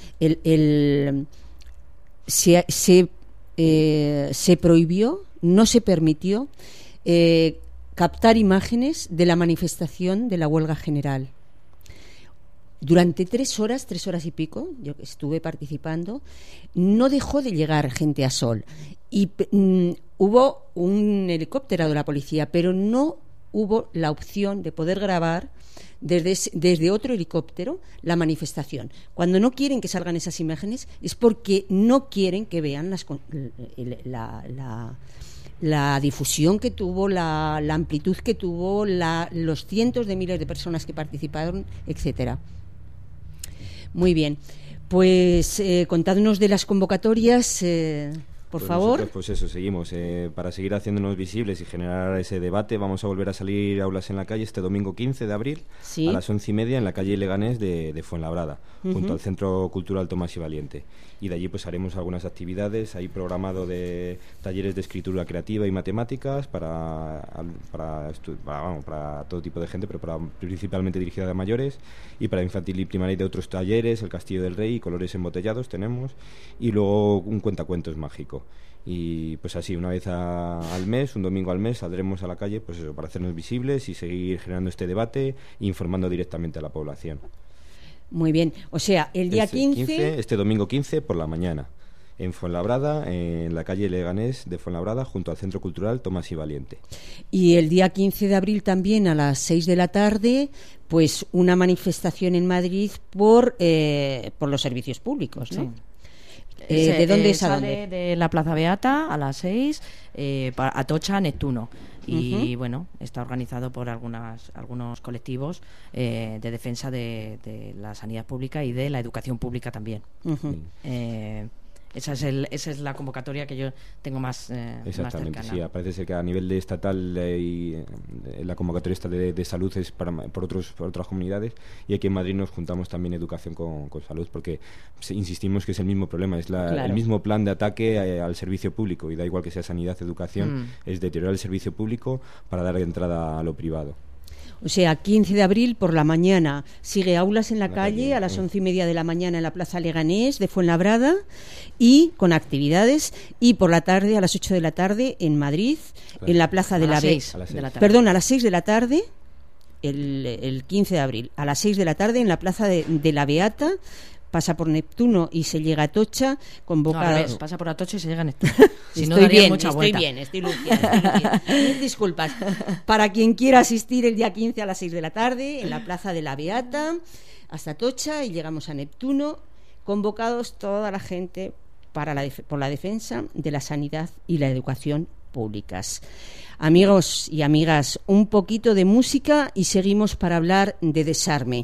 se prohibió, no se permitió captar imágenes de la manifestación de la huelga general. Durante 3 horas y pico, yo estuve participando, no dejó de llegar gente a Sol. Y hubo un helicóptero de la policía, pero no hubo la opción de poder grabar desde otro helicóptero la manifestación. Cuando no quieren que salgan esas imágenes es porque no quieren que vean la difusión que tuvo, la amplitud que tuvo, los cientos de miles de personas que participaron, etcétera. Muy bien. Pues contadnos de las convocatorias, por favor. Nosotros, pues eso, seguimos. Para seguir haciéndonos visibles y generar ese debate, vamos a volver a salir aulas en la calle este domingo 15 de abril Sí. a las 11:30 en la calle Leganés de Fuenlabrada, junto al Centro Cultural Tomás y Valiente. Y de allí pues haremos algunas actividades. Hay programado de talleres de escritura creativa y matemáticas para todo tipo de gente, pero principalmente dirigida a mayores, y para infantil y primaria de otros talleres, el Castillo del Rey, colores embotellados tenemos, y luego un cuentacuentos mágico. Y pues así, una vez al mes, un domingo al mes, saldremos a la calle pues eso, para hacernos visibles y seguir generando este debate e informando directamente a la población. Muy bien. O sea, el día 15... Este domingo 15 por la mañana, en Fuenlabrada, en la calle Leganés de Fuenlabrada, junto al Centro Cultural Tomás y Valiente. Y el día 15 de abril también a las 6 de la tarde, pues una manifestación en Madrid por los servicios públicos, ¿no? Sí. ¿De dónde es a sale dónde? de la Plaza Beata a las 6, Atocha, Neptuno. Y bueno, está organizado por algunos colectivos de defensa de la sanidad pública y de la educación pública también. Esa es la convocatoria que yo tengo más Exactamente, más sí. Parece ser que a nivel de estatal la convocatoria esta de salud es por otras comunidades, y aquí en Madrid nos juntamos también educación con salud, porque insistimos que es el mismo problema, es el mismo plan de ataque al servicio público, y da igual que sea sanidad, educación, es deteriorar el servicio público para dar entrada a lo privado. O sea, 15 de abril por la mañana sigue aulas en la calle a las 11:30 de la mañana en la Plaza Leganés de Fuenlabrada, y con actividades, y por la tarde a las 8 de la tarde en Madrid, en la Plaza de la Beata. Perdón, a las 6 de la tarde el 15 de abril, a las 6 de la tarde en la Plaza de la Beata. Pasa por Neptuno y se llega a Atocha, convocado. No, pasa por Atocha y se llega a Neptuno. Si no, Estoy daría bien, mucha vuelta. estoy Lucia. Mil disculpas. Para quien quiera asistir el día 15 a las 6 de la tarde en la Plaza de la Beata hasta Atocha, y llegamos a Neptuno, convocados toda la gente por la defensa de la sanidad y la educación públicas. Amigos y amigas, un poquito de música y seguimos para hablar de desarme.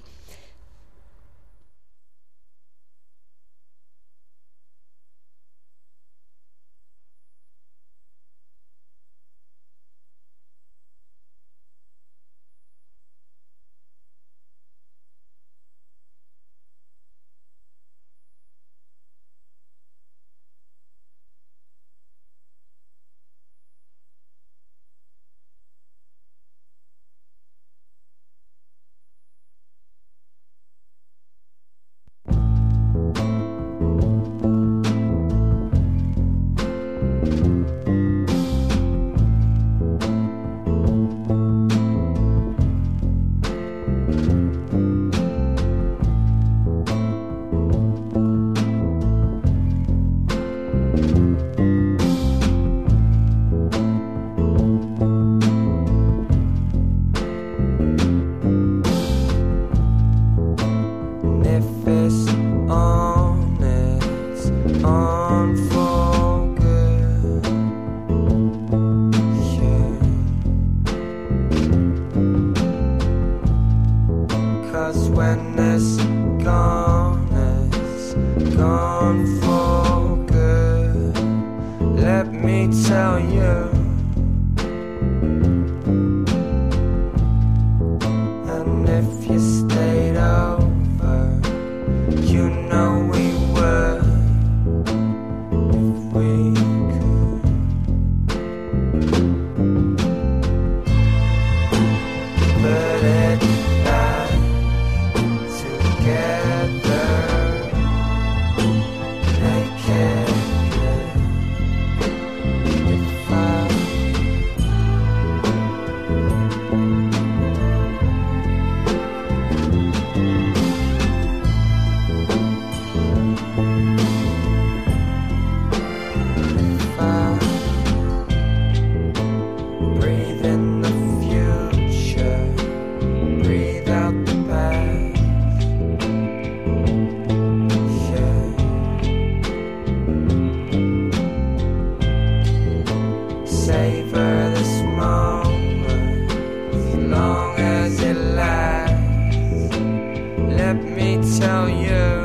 Let me tell you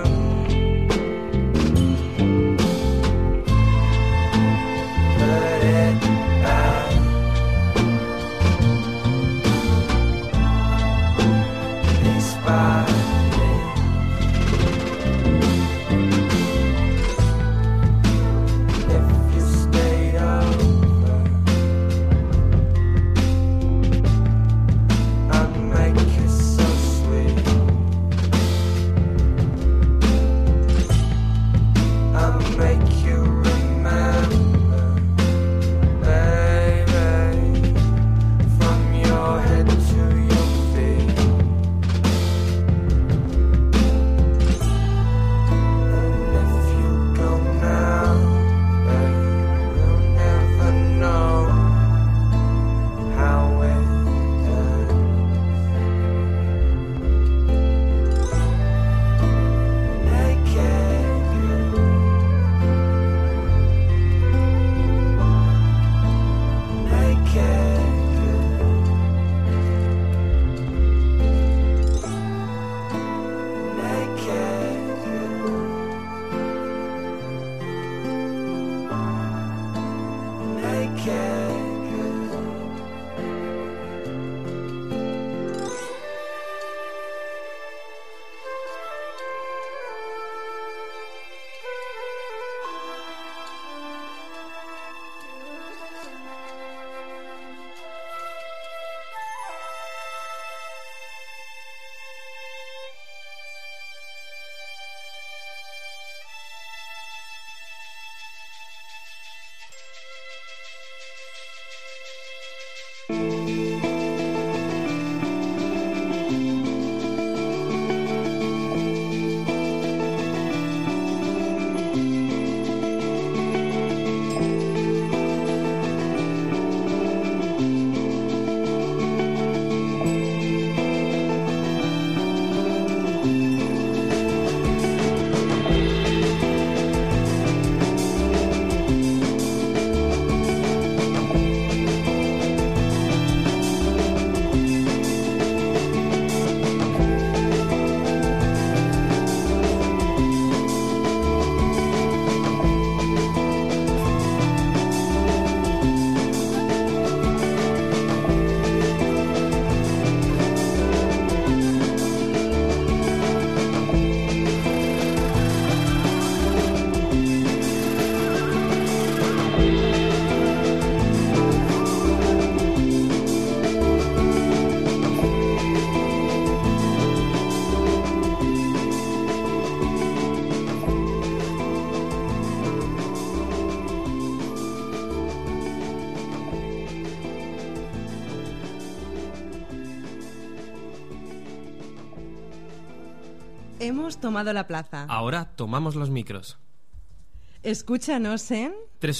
Hemos tomado la plaza. Ahora tomamos los micros. Escúchanos en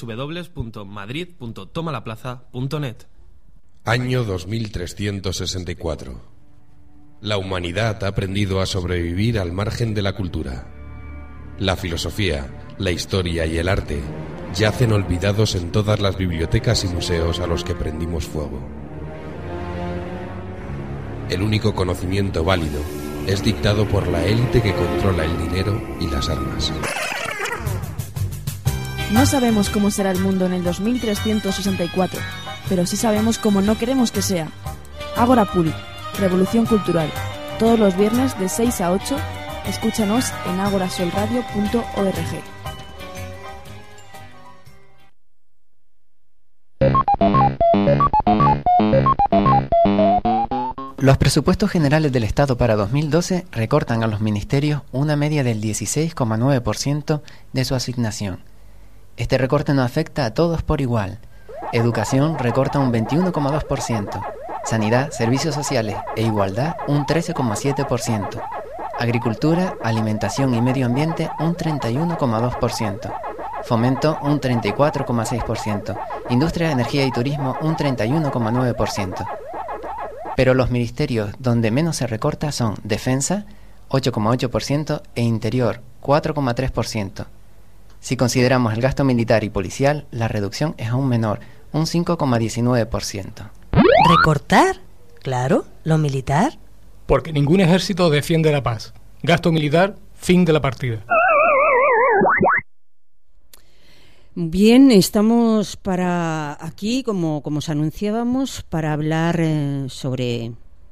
www.madrid.tomalaplaza.net. Año 2364. La humanidad ha aprendido a sobrevivir al margen de la cultura. La filosofía, la historia y el arte yacen olvidados en todas las bibliotecas y museos a los que prendimos fuego. El único conocimiento válido es dictado por la élite que controla el dinero y las armas. No sabemos cómo será el mundo en el 2364, pero sí sabemos cómo no queremos que sea. Ágora Puri, Revolución Cultural. Todos los viernes de 6 a 8, escúchanos en agorasolradio.org. Los presupuestos generales del Estado para 2012 recortan a los ministerios una media del 16,9% de su asignación. Este recorte no afecta a todos por igual. Educación recorta un 21,2%, Sanidad, Servicios Sociales e Igualdad un 13,7%, Agricultura, Alimentación y Medio Ambiente un 31,2%, Fomento un 34,6%, Industria, Energía y Turismo un 31,9%. Pero los ministerios donde menos se recorta son Defensa, 8,8% e Interior, 4,3%. Si consideramos el gasto militar y policial, la reducción es aún menor, un 5,19%. ¿Recortar? Claro, lo militar. Porque ningún ejército defiende la paz. Gasto militar, fin de la partida. Bien, estamos para aquí, como os anunciábamos, para hablar sobre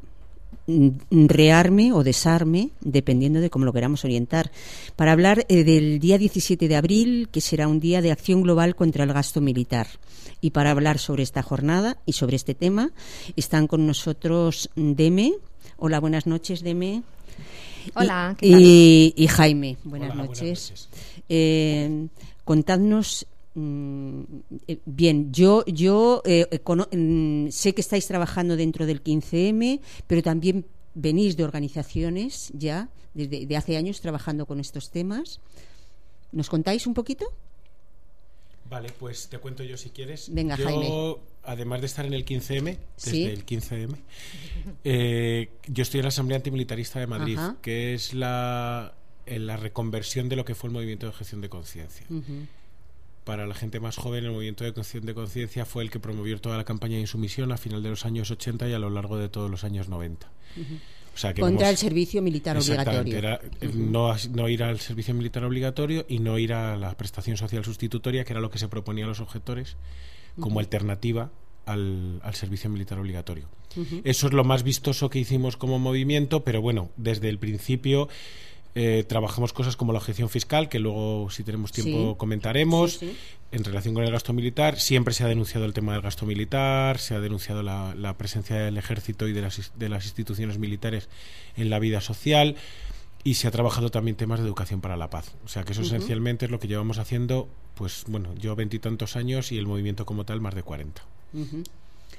rearme o desarme, dependiendo de cómo lo queramos orientar, para hablar del día 17 de abril, que será un día de acción global contra el gasto militar. Y para hablar sobre esta jornada y sobre este tema, están con nosotros Deme. Hola, buenas noches, Deme. Hola, ¿qué tal? Y Jaime, buenas noches. Contadnos. Bien, yo sé que estáis trabajando dentro del 15M, pero también venís de organizaciones ya desde hace años trabajando con estos temas. ¿Nos contáis un poquito? Vale, pues te cuento yo si quieres. Venga, Jaime. Yo, además de estar en el 15M, desde ¿Sí? el 15M, yo estoy en la Asamblea Antimilitarista de Madrid, Ajá. que es la reconversión de lo que fue el movimiento de objeción de conciencia. Uh-huh. Para la gente más joven, el movimiento de objeción de conciencia fue el que promovió toda la campaña de insumisión a final de los años 80 y a lo largo de todos los años 90. Uh-huh. O sea, que contra el servicio militar obligatorio. Era no ir al servicio militar obligatorio y no ir a la prestación social sustitutoria, que era lo que se proponía a los objetores como alternativa al servicio militar obligatorio. Uh-huh. Eso es lo más vistoso que hicimos como movimiento, pero bueno, desde el principio trabajamos cosas como la objeción fiscal, que luego, si tenemos tiempo, sí, comentaremos. Sí. En relación con el gasto militar, siempre se ha denunciado el tema del gasto militar, se ha denunciado la presencia del ejército y de las instituciones militares en la vida social, y se ha trabajado también temas de educación para la paz. O sea que eso esencialmente es lo que llevamos haciendo, pues bueno, yo 20 y tantos años y el movimiento como tal más de 40.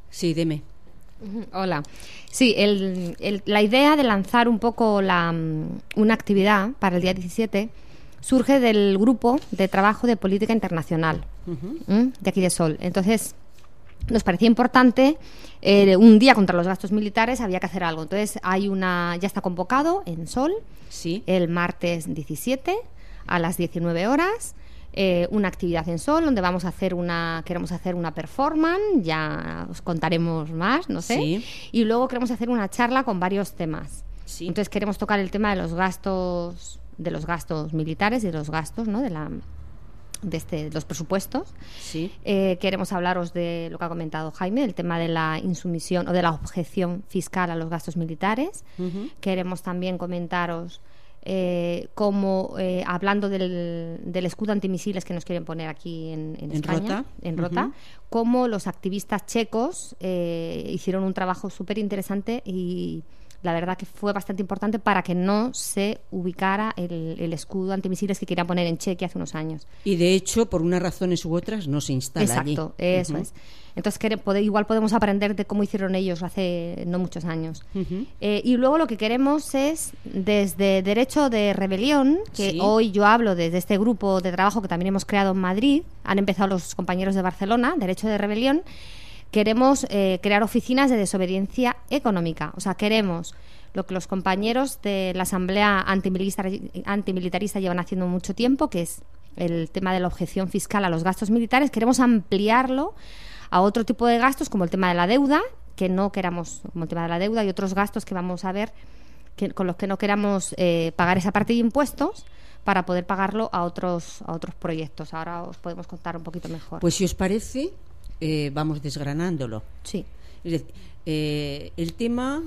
Sí, dime. Hola. Sí, la idea de lanzar un poco una actividad para el día 17 surge del grupo de trabajo de política internacional de aquí de Sol. Entonces, nos parecía importante, un día contra los gastos militares había que hacer algo. Entonces, ya está convocado en Sol, el martes 17 a las 19 horas, una actividad en Sol donde queremos hacer una performance, ya os contaremos más, no sé, y luego queremos hacer una charla con varios temas. Entonces queremos tocar el tema de los gastos militares y de los gastos, ¿no? de los presupuestos. Queremos hablaros de lo que ha comentado Jaime, el tema de la insumisión o de la objeción fiscal a los gastos militares. Queremos también comentaros cómo, hablando del escudo antimisiles que nos quieren poner aquí en España, en Rota, cómo los activistas checos hicieron un trabajo súper interesante y la verdad que fue bastante importante para que no se ubicara el escudo antimisiles que querían poner en Chequia hace unos años. Y de hecho, por unas razones u otras, no se instala allí. Exacto, eso es. Entonces, igual podemos aprender de cómo hicieron ellos hace no muchos años. Y luego lo que queremos es, desde Derecho de Rebelión, que hoy yo hablo desde este grupo de trabajo que también hemos creado en Madrid, han empezado los compañeros de Barcelona, Derecho de Rebelión, queremos crear oficinas de desobediencia económica. O sea, queremos lo que los compañeros de la Asamblea Antimilitarista llevan haciendo mucho tiempo, que es el tema de la objeción fiscal a los gastos militares. Queremos ampliarlo a otro tipo de gastos, como el tema de la deuda, que no queramos, como el tema de la deuda y otros gastos que vamos a ver con los que no queramos pagar esa parte de impuestos, para poder pagarlo a otros proyectos. Ahora os podemos contar un poquito mejor. Pues si os parece, vamos desgranándolo. Sí. Es decir, el tema,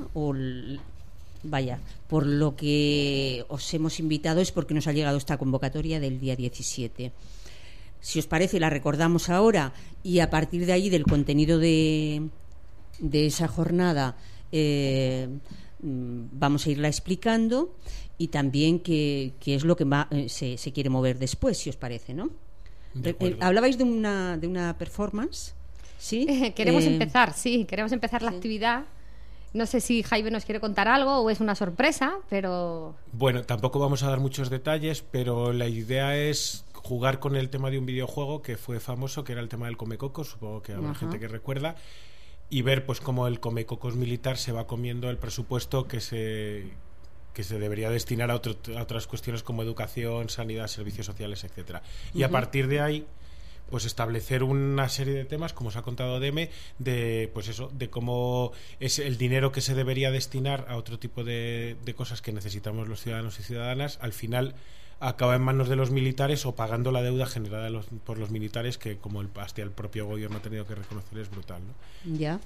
por lo que os hemos invitado es porque nos ha llegado esta convocatoria del día 17. Si os parece, la recordamos ahora y a partir de ahí, del contenido de esa jornada, vamos a irla explicando y también qué es lo que se quiere mover después, si os parece, ¿no? Hablabais de una performance, ¿sí? Queremos empezar la actividad. No sé si Jaime nos quiere contar algo o es una sorpresa, pero... Bueno, tampoco vamos a dar muchos detalles, pero la idea es jugar con el tema de un videojuego que fue famoso, que era el tema del Comecocos, supongo que habrá gente que recuerda, y ver pues cómo el Comecocos militar se va comiendo el presupuesto que se debería destinar a otras cuestiones como educación, sanidad, servicios sociales, etcétera. Y a partir de ahí, pues establecer una serie de temas, como os ha contado Deme, de cómo es el dinero que se debería destinar a otro tipo de cosas que necesitamos los ciudadanos y ciudadanas, al final acaba en manos de los militares o pagando la deuda generada por los militares, que como hasta el propio gobierno ha tenido que reconocer, es brutal, ¿no? Ya.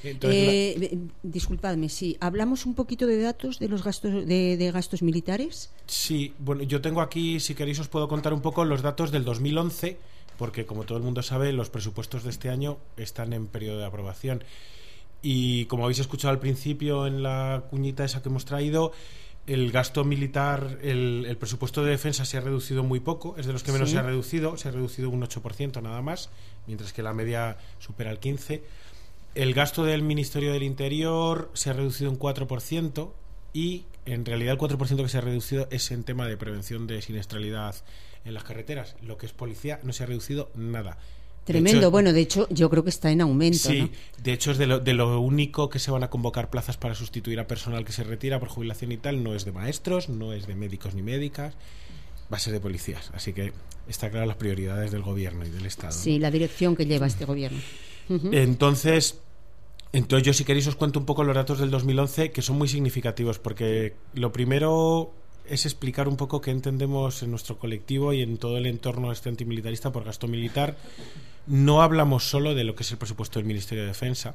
Disculpadme, hablamos un poquito de datos de los gastos de gastos militares. Sí, bueno, yo tengo aquí, si queréis os puedo contar un poco los datos del 2011, porque como todo el mundo sabe, los presupuestos de este año están en periodo de aprobación y como habéis escuchado al principio en la cuñita esa que hemos traído, el gasto militar, el presupuesto de defensa se ha reducido muy poco, es de los que menos se ha reducido un 8% nada más, mientras que la media supera el 15%. El gasto del Ministerio del Interior se ha reducido un 4% y en realidad el 4% que se ha reducido es en tema de prevención de siniestralidad en las carreteras. Lo que es policía no se ha reducido nada. Tremendo. De hecho yo creo que está en aumento. Sí, ¿no? De hecho es de lo único que se van a convocar plazas para sustituir a personal que se retira por jubilación y tal. No es de maestros, no es de médicos ni médicas, va a ser de policías. Así que está claro las prioridades del gobierno y del Estado. Sí, ¿no? La dirección que lleva este gobierno. Entonces yo si queréis os cuento un poco los datos del 2011, que son muy significativos, porque lo primero es explicar un poco qué entendemos en nuestro colectivo y en todo el entorno antimilitarista por gasto militar. No hablamos solo de lo que es el presupuesto del Ministerio de Defensa,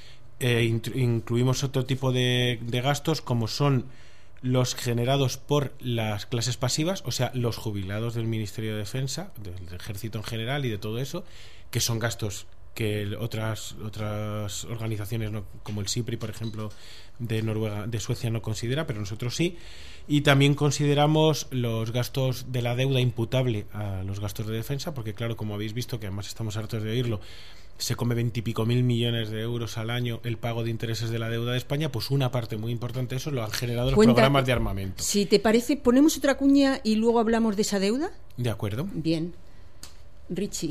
incluimos otro tipo de gastos, como son los generados por las clases pasivas, o sea, los jubilados del Ministerio de Defensa, del Ejército en general y de todo eso, que son gastos que otras organizaciones como el SIPRI, por ejemplo, de Suecia no considera, pero nosotros sí. Y también consideramos los gastos de la deuda imputable a los gastos de defensa, porque claro, como habéis visto, que además estamos hartos de oírlo, se come 20 y pico mil millones de euros al año el pago de intereses de la deuda de España, pues una parte muy importante de eso lo han generado los programas de armamento. Si te parece, ponemos otra cuña y luego hablamos de esa deuda. De acuerdo. Bien. Richie.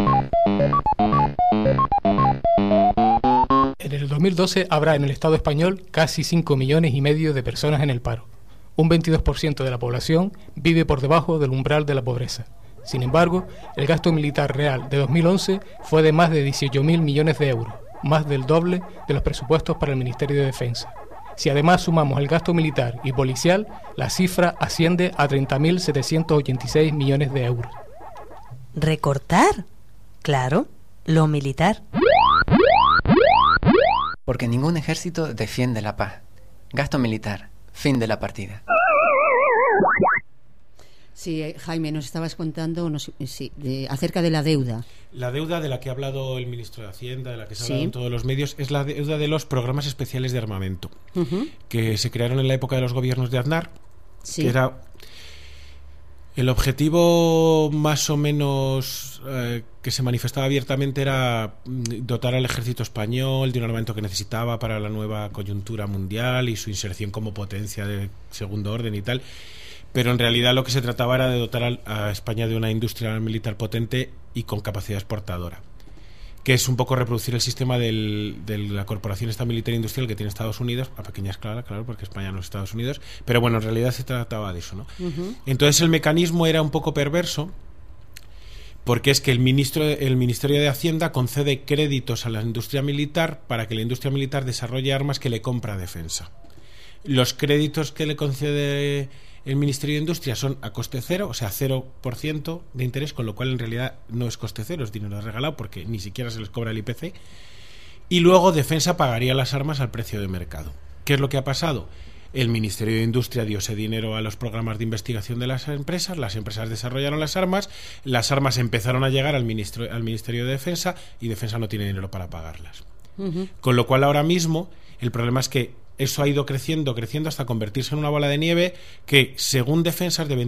En el 2012 habrá en el Estado español casi 5,5 millones de personas en el paro. Un 22% de la población vive por debajo del umbral de la pobreza. Sin embargo, el gasto militar real de 2011 fue de más de 18.000 millones de euros, más del doble de los presupuestos para el Ministerio de Defensa. Si además sumamos el gasto militar y policial, la cifra asciende a 30.786 millones de euros. ¿Recortar? Claro, lo militar. Porque ningún ejército defiende la paz. Gasto militar. Fin de la partida. Sí, Jaime, nos estabas contando acerca de la deuda. La deuda de la que ha hablado el ministro de Hacienda, de la que se ha hablado en todos los medios, es la deuda de los programas especiales de armamento, que se crearon en la época de los gobiernos de Aznar, que era el objetivo más o menos que se manifestaba abiertamente era dotar al ejército español de un armamento que necesitaba para la nueva coyuntura mundial y su inserción como potencia de segundo orden y tal. Pero en realidad lo que se trataba era de dotar a España de una industria militar potente y con capacidad exportadora, que es un poco reproducir el sistema de la corporación esta militar industrial que tiene Estados Unidos, a pequeña escala, claro, porque España no es Estados Unidos, pero bueno, en realidad se trataba de eso, ¿no? Entonces el mecanismo era un poco perverso, porque es que el Ministerio de Hacienda concede créditos a la industria militar para que la industria militar desarrolle armas que le compra a Defensa. Los créditos que le concede el Ministerio de Industria son a coste cero, o sea, 0% de interés, con lo cual en realidad no es coste cero, es dinero regalado porque ni siquiera se les cobra el IPC. Y luego Defensa pagaría las armas al precio de mercado. ¿Qué es lo que ha pasado? El Ministerio de Industria dio ese dinero a los programas de investigación de las empresas desarrollaron las armas empezaron a llegar al Ministerio de Defensa y Defensa no tiene dinero para pagarlas. Con lo cual ahora mismo el problema es que eso ha ido creciendo hasta convertirse en una bola de nieve que, según Defensa, es de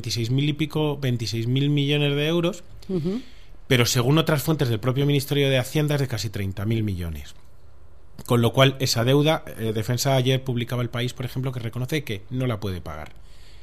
26.000 millones de euros, pero según otras fuentes del propio Ministerio de Hacienda es de casi 30.000 millones. Con lo cual, esa deuda, Defensa ayer publicaba El País, por ejemplo, que reconoce que no la puede pagar.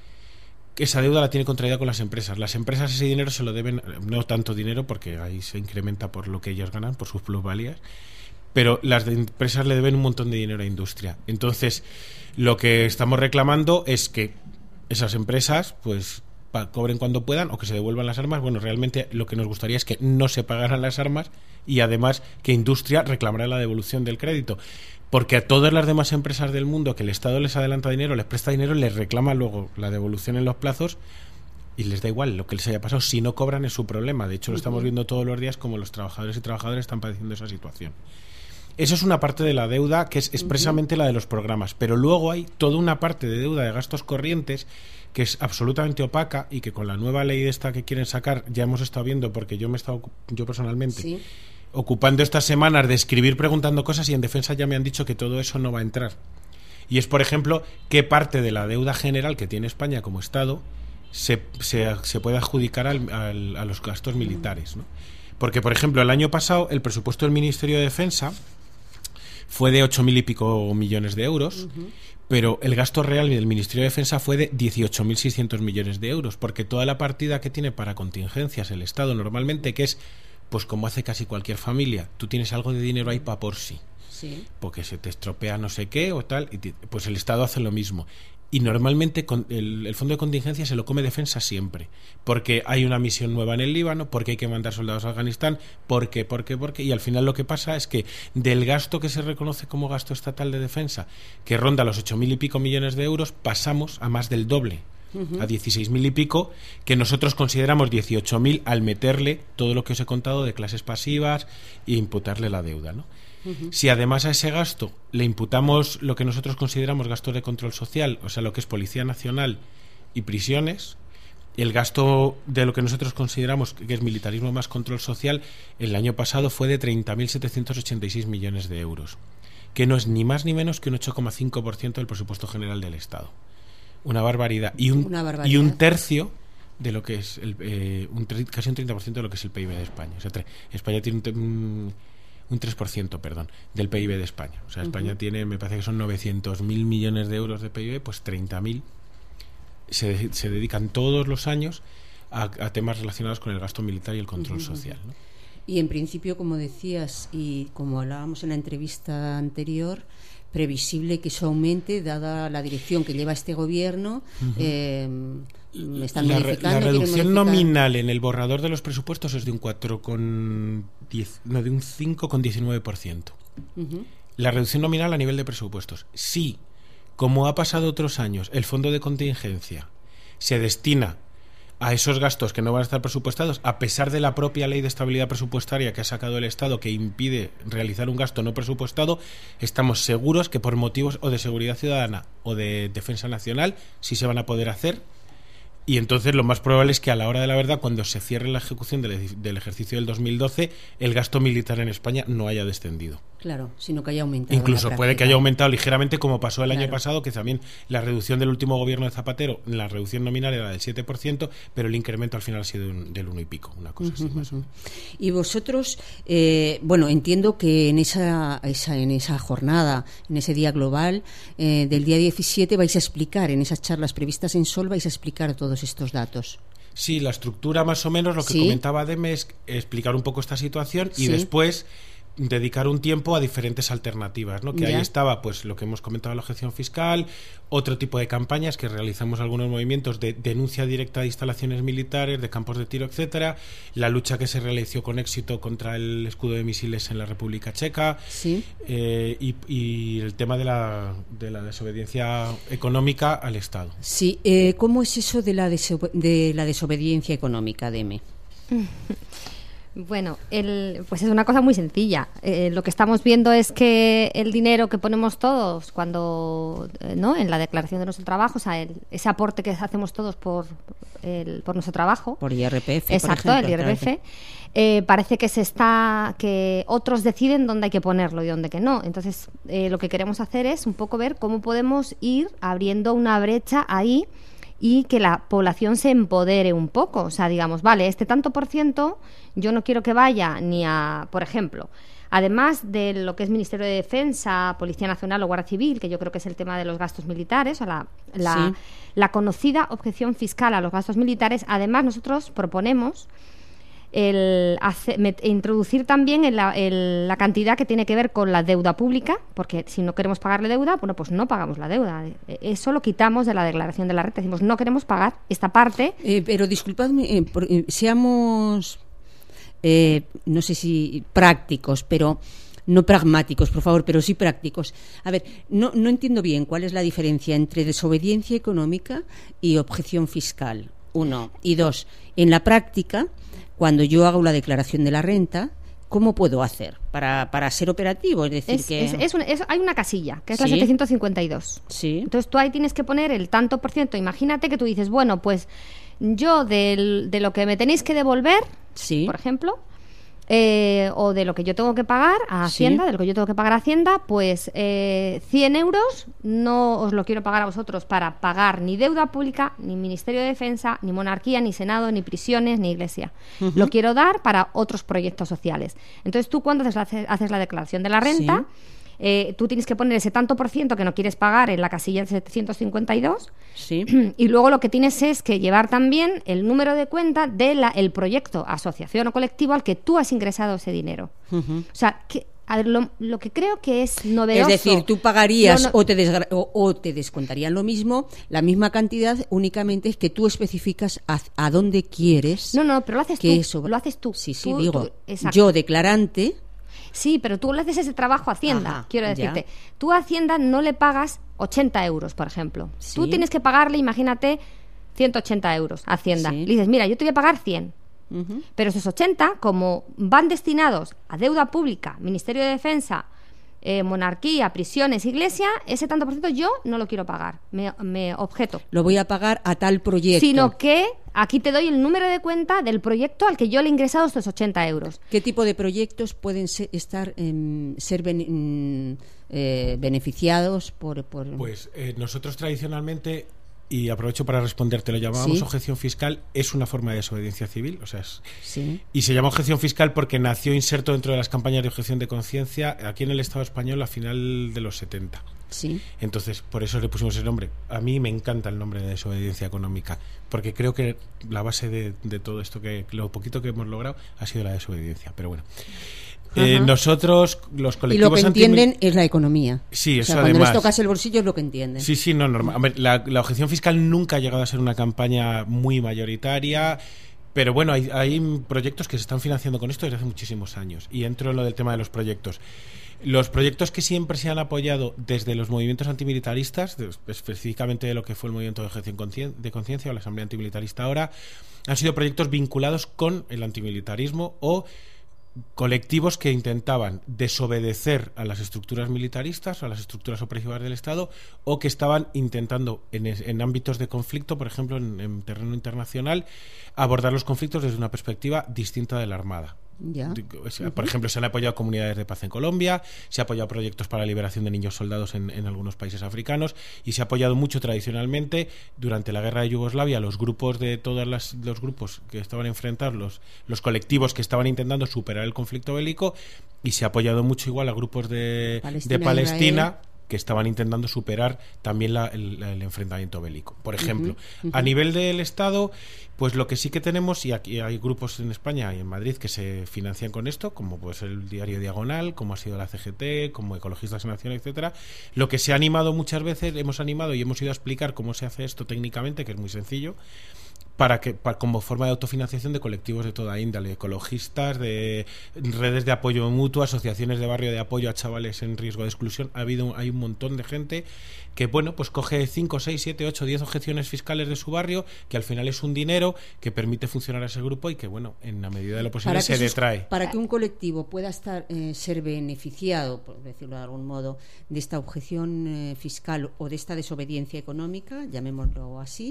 Esa deuda la tiene contraída con las empresas. Las empresas ese dinero se lo deben, no tanto dinero, porque ahí se incrementa por lo que ellos ganan, por sus plusvalías, pero las empresas le deben un montón de dinero a industria. Entonces, lo que estamos reclamando es que esas empresas pues cobren cuando puedan o que se devuelvan las armas. Bueno, realmente lo que nos gustaría es que no se pagaran las armas y además que industria reclamara la devolución del crédito, porque a todas las demás empresas del mundo que el Estado les adelanta dinero, les presta dinero, les reclama luego la devolución en los plazos y les da igual lo que les haya pasado. Si no cobran es su problema. De hecho, lo estamos viendo todos los días como los trabajadores y trabajadoras están padeciendo esa situación. Eso es una parte de la deuda que es expresamente la de los programas, pero luego hay toda una parte de deuda de gastos corrientes que es absolutamente opaca y que con la nueva ley esta que quieren sacar ya hemos estado viendo, porque yo personalmente ocupando estas semanas de escribir preguntando cosas y en Defensa ya me han dicho que todo eso no va a entrar. Y es, por ejemplo, qué parte de la deuda general que tiene España como Estado se puede adjudicar a los gastos militares, ¿no? Porque, por ejemplo, el año pasado el presupuesto del Ministerio de Defensa fue de 8.000 y pico millones de euros, pero el gasto real del Ministerio de Defensa fue de 18.600 millones de euros, porque toda la partida que tiene para contingencias el Estado normalmente, que es, pues como hace casi cualquier familia, tú tienes algo de dinero ahí para por sí, porque se te estropea no sé qué o tal, pues el Estado hace lo mismo. Y normalmente el fondo de contingencia se lo come Defensa siempre, porque hay una misión nueva en el Líbano, porque hay que mandar soldados a Afganistán, porque, y al final lo que pasa es que del gasto que se reconoce como gasto estatal de defensa, que ronda los 8.000 y pico millones de euros, pasamos a más del doble, a 16.000 y pico, que nosotros consideramos 18.000 al meterle todo lo que os he contado de clases pasivas e imputarle la deuda, ¿no? Si además a ese gasto le imputamos lo que nosotros consideramos gastos de control social, o sea, lo que es Policía Nacional y prisiones, el gasto de lo que nosotros consideramos que es militarismo más control social, el año pasado fue de 30.786 millones de euros, que no es ni más ni menos que un 8,5% del presupuesto general del Estado. Una barbaridad. Y un tercio de lo que es casi un 30% de lo que es el PIB de España. O sea, España tiene un 3%, perdón, del PIB de España. O sea, España tiene, me parece que son 900.000 millones de euros de PIB, pues 30.000 se dedican todos los años a temas relacionados con el gasto militar y el control social, ¿no? Y en principio, como decías y como hablábamos en la entrevista anterior, previsible que eso aumente dada la dirección que lleva este gobierno. La reducción nominal en el borrador de los presupuestos es de un 5,19%. La reducción nominal a nivel de presupuestos. Sí, como ha pasado otros años, el fondo de contingencia se destina a esos gastos que no van a estar presupuestados, a pesar de la propia ley de estabilidad presupuestaria que ha sacado el Estado, que impide realizar un gasto no presupuestado, estamos seguros que por motivos o de seguridad ciudadana o de defensa nacional sí se van a poder hacer. Y entonces lo más probable es que a la hora de la verdad, cuando se cierre la ejecución del ejercicio del 2012, el gasto militar en España no haya descendido. Claro, sino que haya aumentado. Incluso puede que haya aumentado ligeramente, como pasó el año pasado, que también la reducción del último gobierno de Zapatero, la reducción nominal era del 7%, pero el incremento al final ha sido del 1 y pico, una cosa así más o menos. Y vosotros, entiendo que en esa jornada, en ese día global del día 17, vais a explicar, en esas charlas previstas en Sol, vais a explicar todos estos datos. Sí, la estructura más o menos, lo que comentaba Deme es explicar un poco esta situación y después dedicar un tiempo a diferentes alternativas, ¿no? Que ahí estaba, pues, lo que hemos comentado, la objeción fiscal, otro tipo de campañas que realizamos algunos movimientos de denuncia directa de instalaciones militares, de campos de tiro, etcétera, la lucha que se realizó con éxito contra el escudo de misiles en la República Checa, y el tema de la desobediencia económica al Estado. Sí, ¿cómo es eso de la desobediencia económica, Deme? Bueno, pues es una cosa muy sencilla. Lo que estamos viendo es que el dinero que ponemos todos cuando, ¿no?, en la declaración de nuestro trabajo, o sea, ese aporte que hacemos todos por nuestro trabajo, por IRPF, exacto, por ejemplo, el IRPF, parece que otros deciden dónde hay que ponerlo y dónde que no. Entonces, lo que queremos hacer es un poco ver cómo podemos ir abriendo una brecha ahí y que la población se empodere un poco. O sea, digamos, vale, este tanto por ciento yo no quiero que vaya ni a, por ejemplo, además de lo que es Ministerio de Defensa, Policía Nacional o Guardia Civil, que yo creo que es el tema de los gastos militares, o la conocida objeción fiscal a los gastos militares. Además, nosotros proponemos introducir también la cantidad que tiene que ver con la deuda pública, porque si no queremos pagarle deuda, bueno, pues no pagamos la deuda. Eso lo quitamos de la declaración de la renta. Decimos, no queremos pagar esta parte. Pero disculpadme, seamos, no sé si prácticos, pero no pragmáticos, por favor, pero sí prácticos. A ver, no entiendo bien cuál es la diferencia entre desobediencia económica y objeción fiscal, 1. Y 2, en la práctica, cuando yo hago la declaración de la renta, ¿cómo puedo hacer para ser operativo? Es decir, hay una casilla, que es la 752. Sí. Entonces tú ahí tienes que poner el tanto por ciento. Imagínate que tú dices, bueno, pues yo de lo que me tenéis que devolver, por ejemplo, o de lo que yo tengo que pagar a Hacienda, de lo que yo tengo que pagar a Hacienda, pues 100 euros no os lo quiero pagar a vosotros para pagar ni deuda pública, ni Ministerio de Defensa, ni monarquía, ni Senado, ni prisiones, ni Iglesia. Lo quiero dar para otros proyectos sociales. Entonces tú, cuando haces la declaración de la renta, tú tienes que poner ese tanto por ciento que no quieres pagar en la casilla 752, y luego lo que tienes es que llevar también el número de cuenta del proyecto, asociación o colectivo al que tú has ingresado ese dinero. O sea, a ver, lo que creo que es novedoso... Es decir, tú pagarías o te descontarían lo mismo, la misma cantidad, únicamente es que tú especificas a dónde quieres... No, pero lo haces tú. Lo haces tú. Sí, digo, yo declarante... Sí, pero tú le haces ese trabajo a Hacienda, quiero decirte. Tú a Hacienda no le pagas 80 euros, por ejemplo. Tú tienes que pagarle, imagínate, 180 euros a Hacienda. Le dices, mira, yo te voy a pagar 100. Pero esos 80, como van destinados a deuda pública, Ministerio de Defensa, monarquía, prisiones, Iglesia, ese tanto por ciento yo no lo quiero pagar, me objeto. Lo voy a pagar a tal proyecto. Sino que aquí te doy el número de cuenta del proyecto al que yo le he ingresado estos 80 euros. ¿Qué tipo de proyectos pueden ser beneficiados por...? Pues nosotros tradicionalmente y aprovecho para responderte, lo llamábamos Sí. objeción fiscal, es una forma de desobediencia civil, o sea, Sí. y se llama objeción fiscal porque nació inserto dentro de las campañas de objeción de conciencia aquí en el Estado español a final de los 70. Sí. Entonces, por eso le pusimos el nombre. A mí me encanta el nombre de desobediencia económica, porque creo que la base de todo esto, que lo poquito que hemos logrado, ha sido la desobediencia. Pero bueno. Ajá. Nosotros, los Y colectivos lo que entienden es la economía. Sí, o eso sea, cuando además. les tocas el bolsillo es lo que entienden. Sí, sí, no, normal. A ver, la objeción fiscal nunca ha llegado a ser una campaña muy mayoritaria, pero bueno, hay proyectos que se están financiando con esto desde hace muchísimos años. Y entro en lo del tema de los proyectos. Los proyectos que siempre se han apoyado desde los movimientos antimilitaristas, específicamente de lo que fue el movimiento de objeción de conciencia o la Asamblea Antimilitarista ahora, han sido proyectos vinculados con el antimilitarismo o colectivos que intentaban desobedecer a las estructuras militaristas, a las estructuras opresivas del Estado, o que estaban intentando en ámbitos de conflicto, por ejemplo en terreno internacional, abordar los conflictos desde una perspectiva distinta de la Armada. Ya. O sea, por ejemplo, se han apoyado comunidades de paz en Colombia, se ha apoyado proyectos para la liberación de niños soldados en algunos países africanos, y se ha apoyado mucho tradicionalmente durante la guerra de Yugoslavia los grupos de los grupos que estaban enfrentados, los colectivos que estaban intentando superar el conflicto bélico, y se ha apoyado mucho igual a grupos de Palestina que estaban intentando superar también el enfrentamiento bélico. Por ejemplo, a nivel del Estado, pues lo que sí que tenemos, y aquí hay grupos en España y en Madrid que se financian con esto, como pues el diario Diagonal, como ha sido la CGT, como Ecologistas en Acción, etcétera. Lo que se ha animado muchas veces, hemos animado y hemos ido a explicar cómo se hace esto técnicamente, que es muy sencillo, como forma de autofinanciación de colectivos de toda índole, ecologistas, de redes de apoyo mutuo, asociaciones de barrio de apoyo a chavales en riesgo de exclusión. Hay un montón de gente que, bueno, pues coge 5, 6, 7, 8, 10 objeciones fiscales de su barrio, que al final es un dinero que permite funcionar a ese grupo y que, bueno, en la medida de lo posible se detrae. Para que un colectivo pueda ser beneficiado, por decirlo de algún modo, de esta objeción fiscal o de esta desobediencia económica, llamémoslo así,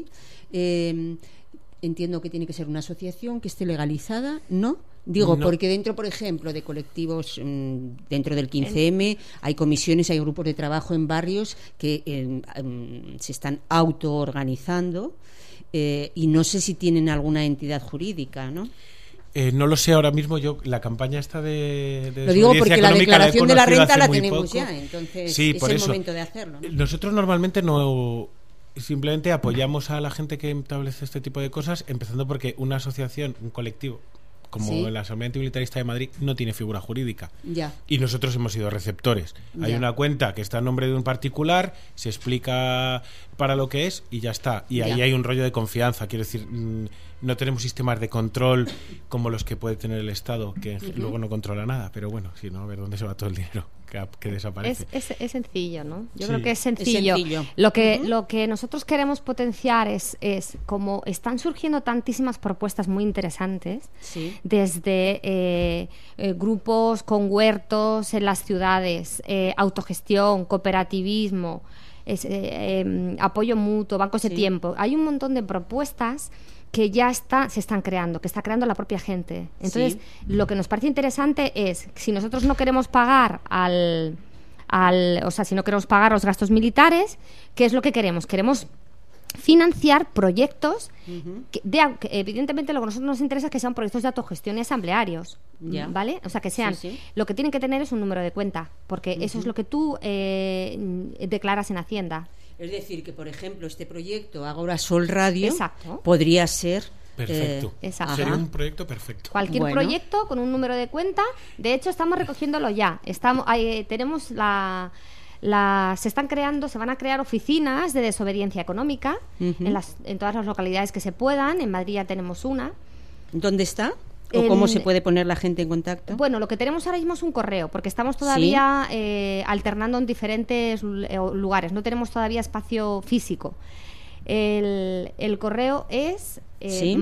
entiendo que tiene que ser una asociación que esté legalizada, ¿no? Digo, No. porque dentro, por ejemplo, de colectivos, dentro del 15M, hay comisiones, hay grupos de trabajo en barrios que se están autoorganizando y no sé si tienen alguna entidad jurídica, ¿no? No lo sé ahora mismo, la campaña está de lo digo porque la declaración de la renta la tenemos poco. ya, entonces sí, es por el eso. momento de hacerlo, ¿no? Nosotros normalmente no, simplemente apoyamos a la gente que establece este tipo de cosas, empezando porque una asociación, un colectivo como Sí. la Asamblea Antimilitarista de Madrid no tiene figura jurídica. Ya. Y nosotros hemos sido receptores. Hay Ya. una cuenta que está en nombre de un particular, se explica para lo que es y ya está. Y ahí Ya. hay un rollo de confianza. Quiero decir, no tenemos sistemas de control como los que puede tener el Estado, que luego no controla nada. Pero bueno, si no, a ver dónde se va todo el dinero que desaparece. Es sencillo, ¿no? Yo Sí. creo que es sencillo. Es sencillo. Lo que nosotros queremos potenciar es como están surgiendo tantísimas propuestas muy interesantes, Sí. desde grupos con huertos en las ciudades, autogestión, cooperativismo, apoyo mutuo, bancos de Sí. tiempo. Hay un montón de propuestas que ya se están creando, que está creando la propia gente. Entonces, Sí. lo que nos parece interesante es, si nosotros no queremos pagar o sea, si no queremos pagar los gastos militares, ¿qué es lo que queremos? Queremos financiar proyectos que evidentemente lo que a nosotros nos interesa es que sean proyectos de autogestión y asamblearios, Ya. ¿vale? O sea, que sean, Sí, sí. lo que tienen que tener es un número de cuenta, porque eso es lo que tú declaras en Hacienda. Es decir, que por ejemplo este proyecto Agora Sol Radio Exacto. podría ser Perfecto. Exacto. Sería un proyecto perfecto. Cualquier Bueno. proyecto con un número de cuenta. De hecho, estamos recogiéndolo ya. Tenemos se están creando, se van a crear oficinas de desobediencia económica en todas las localidades que se puedan. En Madrid ya tenemos una. ¿Dónde está? ¿O cómo se puede poner la gente en contacto? Bueno, lo que tenemos ahora mismo es un correo, porque estamos todavía alternando en diferentes lugares. No tenemos todavía espacio físico. El correo es Sí.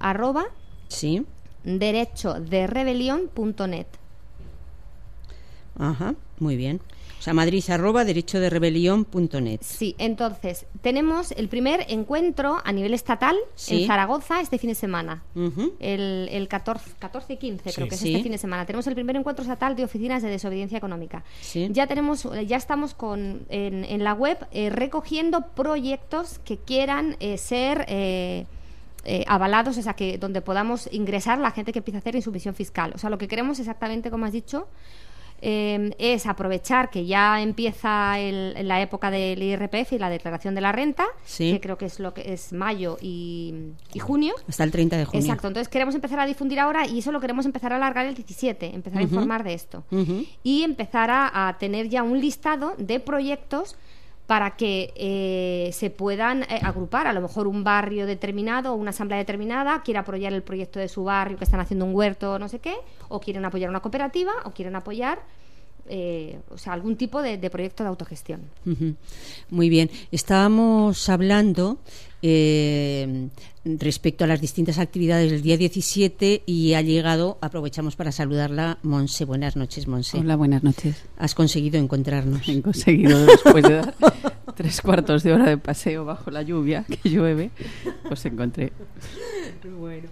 madrid@derechoderebelión.net. Ajá, muy bien. O sea, madrid@derechoderebelión.net. Sí, entonces, tenemos el primer encuentro a nivel estatal en Zaragoza este fin de semana. El 14 y 15, creo que es este fin de semana. Tenemos el primer encuentro estatal de oficinas de desobediencia económica. Ya estamos en la web recogiendo proyectos que quieran ser avalados, o sea, que donde podamos ingresar la gente que empieza a hacer insumisión fiscal. O sea, lo que queremos exactamente, como has dicho, es aprovechar que ya empieza la época del IRPF y la declaración de la renta, que creo que es lo que es mayo y junio. Hasta el 30 de junio. Exacto, entonces queremos empezar a difundir ahora y eso lo queremos empezar a alargar el 17, empezar a informar de esto y empezar a tener ya un listado de proyectos para que se puedan agrupar. A lo mejor un barrio determinado o una asamblea determinada quiere apoyar el proyecto de su barrio, que están haciendo un huerto o no sé qué, o quieren apoyar una cooperativa, o quieren apoyar o sea, algún tipo de proyecto de autogestión. Muy bien. Estábamos hablando respecto a las distintas actividades del día 17 y ha llegado, aprovechamos para saludarla, Monse. Buenas noches, Monse. Hola, buenas noches. ¿Has conseguido encontrarnos? He conseguido, después de dar 3/4 de hora de paseo bajo la lluvia, que llueve, pues encontré. Bueno.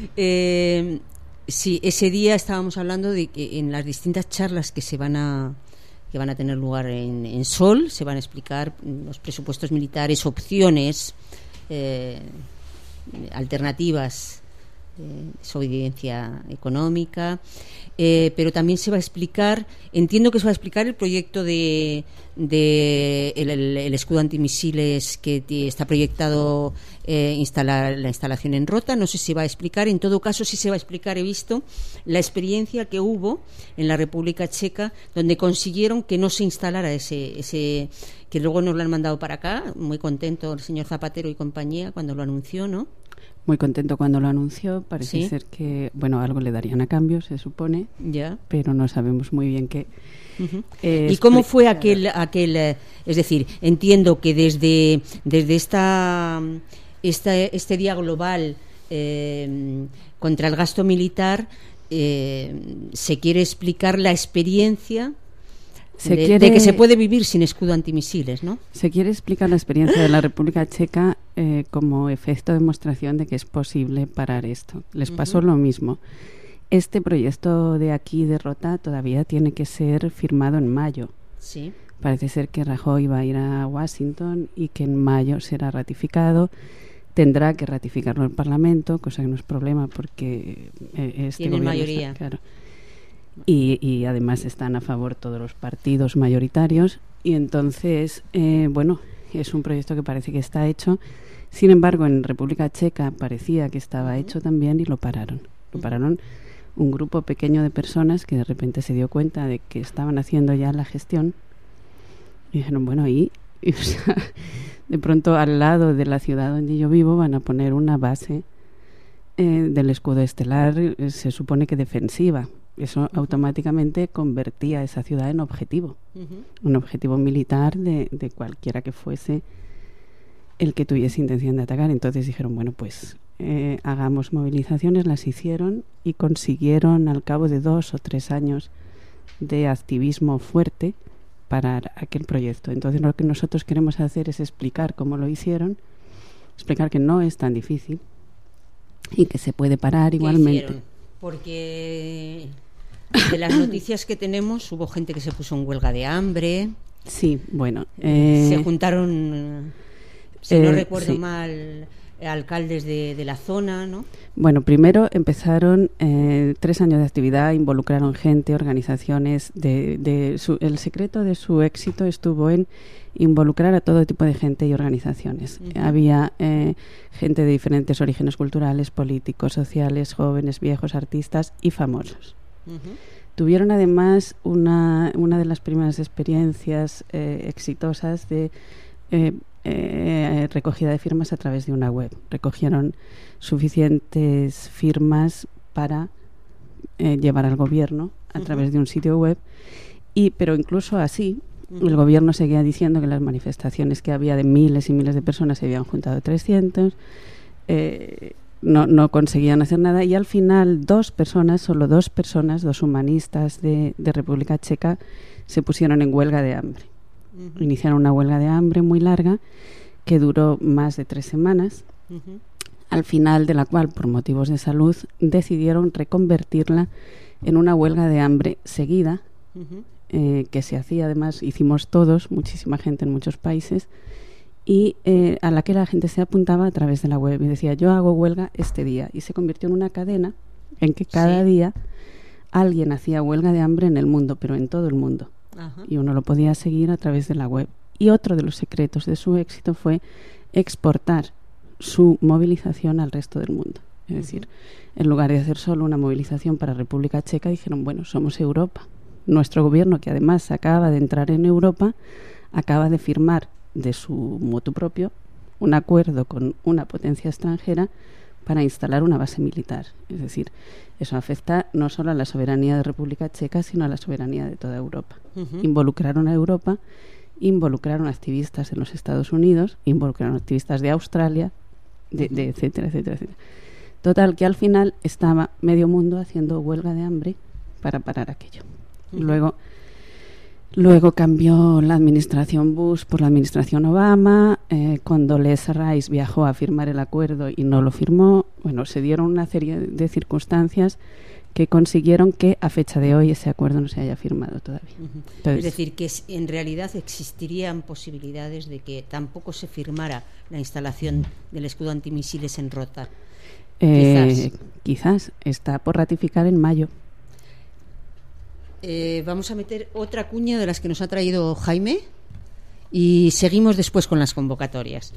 Sí, ese día estábamos hablando de que en las distintas charlas que van a tener lugar en Sol se van a explicar los presupuestos militares, opciones, alternativas, desobediencia económica, pero también se va a explicar, entiendo que se va a explicar el proyecto de el escudo antimisiles que está proyectado instalar la instalación en Rota. No sé si va a explicar, en todo caso sí se va a explicar, he visto la experiencia que hubo en la República Checa donde consiguieron que no se instalara ese que luego nos lo han mandado para acá. Muy contento el señor Zapatero y compañía cuando lo anunció, ¿no? Muy contento cuando lo anunció. Parece ser que, bueno, algo le darían a cambio, se supone, pero no sabemos muy bien qué. ¿Y cómo fue aquel es decir, entiendo que desde este día global contra el gasto militar se quiere explicar la experiencia de que se puede vivir sin escudo antimisiles, ¿no? Se quiere explicar la experiencia de la República Checa como efecto de demostración de que es posible parar esto. Les pasó lo mismo. Este proyecto de aquí de Rota todavía tiene que ser firmado en mayo. Sí. Parece ser que Rajoy va a ir a Washington y que en mayo será ratificado. Tendrá que ratificarlo el Parlamento, cosa que no es problema porque tienen mayoría. Claro. Y además están a favor todos los partidos mayoritarios y entonces, bueno, es un proyecto que parece que está hecho. Sin embargo, en República Checa parecía que estaba hecho también y lo pararon. Lo pararon un grupo pequeño de personas que de repente se dio cuenta de que estaban haciendo ya la gestión y dijeron, bueno, y o sea, de pronto al lado de la ciudad donde yo vivo van a poner una base del escudo estelar, se supone que defensiva. Eso automáticamente convertía a esa ciudad en objetivo, un objetivo militar de cualquiera que fuese el que tuviese intención de atacar. Entonces dijeron, bueno, pues hagamos movilizaciones, las hicieron y consiguieron al cabo de 2 o 3 años de activismo fuerte parar aquel proyecto. Entonces lo que nosotros queremos hacer es explicar cómo lo hicieron, explicar que no es tan difícil y que se puede parar igualmente. Porque de las noticias que tenemos hubo gente que se puso en huelga de hambre. Sí, bueno. Se juntaron, si no recuerdo mal, alcaldes de la zona, ¿no? Bueno, primero empezaron 3 años de actividad, involucraron gente, organizaciones. El secreto de su éxito estuvo en involucrar a todo tipo de gente y organizaciones. Había gente de diferentes orígenes culturales, políticos, sociales, jóvenes, viejos, artistas y famosos. Tuvieron además una de las primeras experiencias exitosas de recogida de firmas a través de una web. Recogieron suficientes firmas para llevar al gobierno a través de un sitio web, pero incluso así el gobierno seguía diciendo que las manifestaciones que había de miles y miles de personas se habían juntado 300. no conseguían hacer nada, y al final solo dos personas, dos humanistas de República Checa, se pusieron en huelga de hambre. Iniciaron una huelga de hambre muy larga que duró más de 3 semanas, al final de la cual, por motivos de salud, decidieron reconvertirla en una huelga de hambre seguida, que se hacía, además, hicimos todos, muchísima gente en muchos países, y a la que la gente se apuntaba a través de la web y decía: yo hago huelga este día, y se convirtió en una cadena en que cada día alguien hacía huelga de hambre en el mundo, pero en todo el mundo. Y uno lo podía seguir a través de la web. Y otro de los secretos de su éxito fue exportar su movilización al resto del mundo. Es decir, en lugar de hacer solo una movilización para República Checa, dijeron: bueno, somos Europa. Nuestro gobierno, que además acaba de entrar en Europa, acaba de firmar de su motu propio un acuerdo con una potencia extranjera para instalar una base militar. Es decir, eso afecta no solo a la soberanía de República Checa, sino a la soberanía de toda Europa. Involucraron a Europa, involucraron activistas en los Estados Unidos, involucraron activistas de Australia, etcétera, etcétera, etcétera. Total, que al final estaba medio mundo haciendo huelga de hambre para parar aquello. Luego cambió la administración Bush por la administración Obama. Condoleezza Rice viajó a firmar el acuerdo y no lo firmó. Bueno, se dieron una serie de circunstancias que consiguieron que a fecha de hoy ese acuerdo no se haya firmado todavía. Entonces, es decir, que en realidad existirían posibilidades de que tampoco se firmara la instalación del escudo antimisiles en Rota. Quizás está por ratificar en mayo. Vamos a meter otra cuña de las que nos ha traído Jaime y seguimos después con las convocatorias.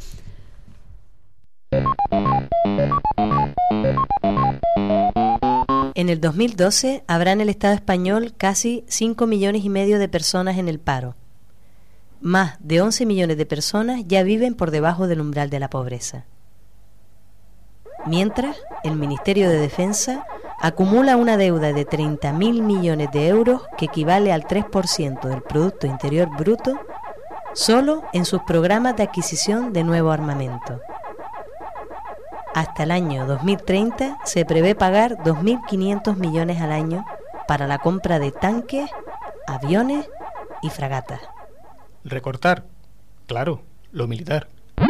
En el 2012 habrá en el Estado español casi 5,5 millones de personas en el paro. Más de 11 millones de personas ya viven por debajo del umbral de la pobreza. Mientras, el Ministerio de Defensa acumula una deuda de 30.000 millones de euros que equivale al 3% del Producto Interior Bruto solo en sus programas de adquisición de nuevo armamento. Hasta el año 2030 se prevé pagar 2.500 millones al año para la compra de tanques, aviones y fragatas. Recortar, claro, lo militar.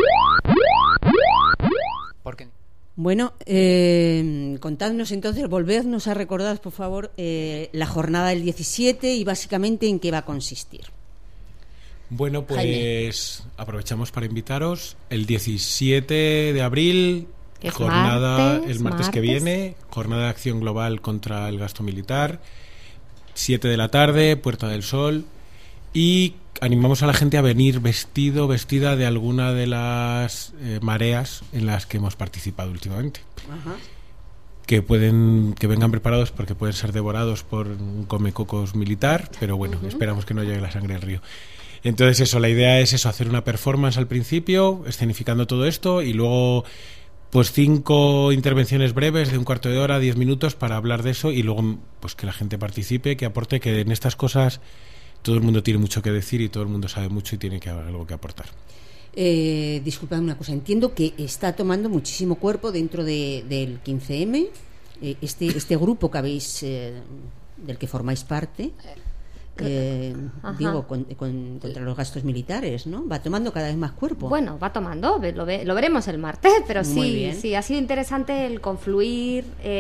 ¿Por qué? Bueno, contadnos entonces, volvednos a recordar, por favor, la jornada del 17 y básicamente en qué va a consistir. Bueno, pues Jaime, aprovechamos para invitaros el 17 de abril, jornada el martes que viene, jornada de acción global contra el gasto militar, 7 de la tarde, Puerta del Sol, y animamos a la gente a venir vestida de alguna de las mareas en las que hemos participado últimamente. Que vengan preparados porque pueden ser devorados por un comecocos militar, pero bueno, esperamos que no llegue la sangre al río. Entonces eso, la idea es eso, hacer una performance al principio, escenificando todo esto, y luego pues 5 intervenciones breves de un cuarto de hora, 10 minutos para hablar de eso, y luego pues que la gente participe, que aporte, que en estas cosas todo el mundo tiene mucho que decir y todo el mundo sabe mucho y tiene algo que aportar. Disculpadme una cosa, entiendo que está tomando muchísimo cuerpo dentro del 15M, este grupo que habéis, del que formáis parte, digo, contra los gastos militares, ¿no? Va tomando cada vez más cuerpo. Bueno, va tomando, lo veremos el martes, pero Muy sí, ha sido interesante el confluir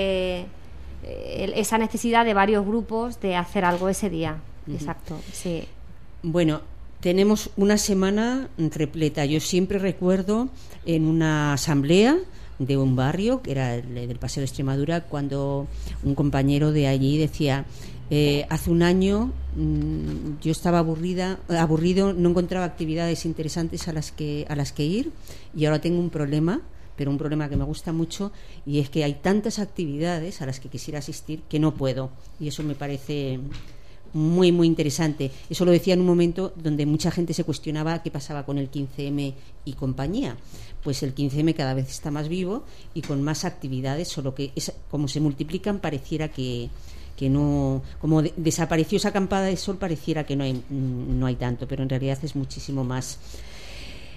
esa necesidad de varios grupos de hacer algo ese día. Exacto, sí. Bueno, tenemos una semana repleta. Yo siempre recuerdo en una asamblea de un barrio, que era el del Paseo de Extremadura, cuando un compañero de allí decía: hace un año yo estaba aburrido, no encontraba actividades interesantes a las que ir, y ahora tengo un problema, pero un problema que me gusta mucho, y es que hay tantas actividades a las que quisiera asistir que no puedo, y eso me parece muy, muy interesante. Eso lo decía en un momento donde mucha gente se cuestionaba qué pasaba con el 15M y compañía. Pues el 15M cada vez está más vivo y con más actividades, solo que como se multiplican pareciera que no, como desapareció esa acampada de sol, pareciera que no hay tanto, pero en realidad es muchísimo más.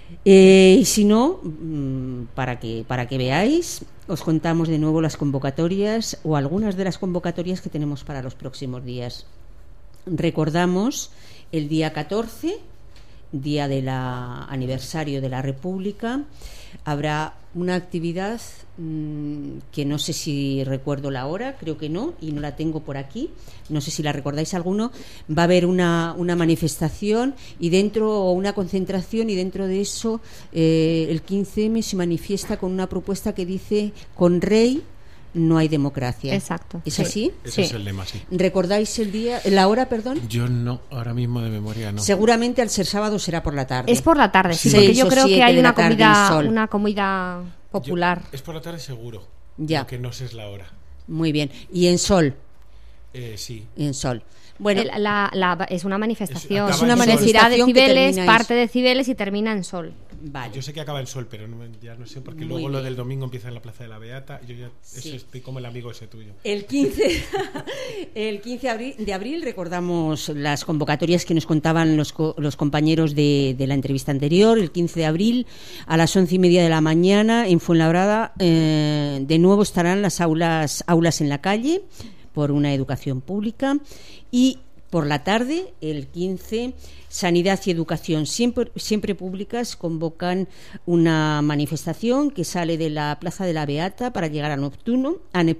Y si no, para que veáis, os contamos de nuevo las convocatorias o algunas de las convocatorias que tenemos para los próximos días. Recordamos el día 14, día del aniversario de la República, habrá una actividad que no sé si recuerdo la hora, creo que no, y no la tengo por aquí, no sé si la recordáis alguno. Va a haber una manifestación y o una concentración, y dentro de eso el 15M se manifiesta con una propuesta que dice: con rey no hay democracia. Exacto. ¿Es así? Ese es el lema, sí. ¿Recordáis la hora, perdón? Yo no, ahora mismo de memoria no. Seguramente al ser sábado será por la tarde. Es por la tarde, sí, porque yo creo que hay una comida popular. Es por la tarde seguro. Ya. Lo que no sé es la hora. Muy bien. ¿Y en sol? Sí. En sol. Bueno, es una manifestación. Es una manifestación de decibeles, que parte de decibeles y termina en sol. Vale. Yo sé que acaba en sol, pero ya no sé, porque luego lo del domingo empieza en la Plaza de la Beata. Yo ya estoy como el amigo ese tuyo. El 15 de abril recordamos las convocatorias que nos contaban los compañeros de la entrevista anterior. El 15 de abril a las 11:30 de la mañana en Fuenlabrada de nuevo estarán las aulas en la calle por una educación pública. Y por la tarde, el 15, Sanidad y Educación siempre públicas convocan una manifestación que sale de la Plaza de la Beata para llegar a Neptuno,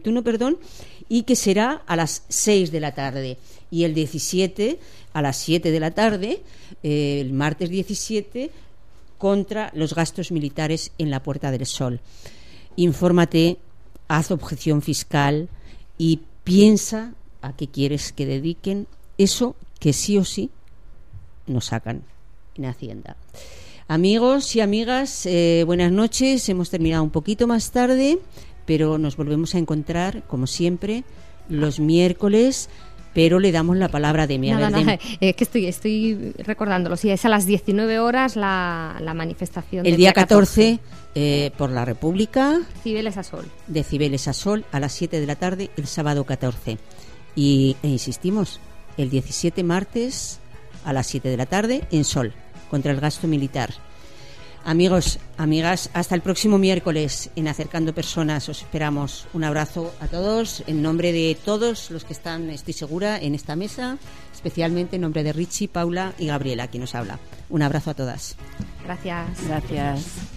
y que será a las 6 de la tarde. Y el 17 a las 7 de la tarde, el martes 17, contra los gastos militares en la Puerta del Sol. Infórmate, haz objeción fiscal y piensa a qué quieres que dediquen eso que sí o sí nos sacan en Hacienda. Amigos y amigas, buenas noches. Hemos terminado un poquito más tarde, pero nos volvemos a encontrar, como siempre, los miércoles, pero le damos la palabra de Demi. Que estoy recordándolo. Sí, es a las 19 horas la manifestación. El día 14 por la República. Cibeles a Sol. De Cibeles a Sol a las 7 de la tarde, el sábado 14. E insistimos, el 17 martes a las 7 de la tarde en Sol, contra el gasto militar. Amigos, amigas, hasta el próximo miércoles en Acercando Personas. Os esperamos. Un abrazo a todos, en nombre de todos los que están, estoy segura, en esta mesa, especialmente en nombre de Richie, Paula y Gabriela, quien nos habla. Un abrazo a todas. Gracias. Gracias.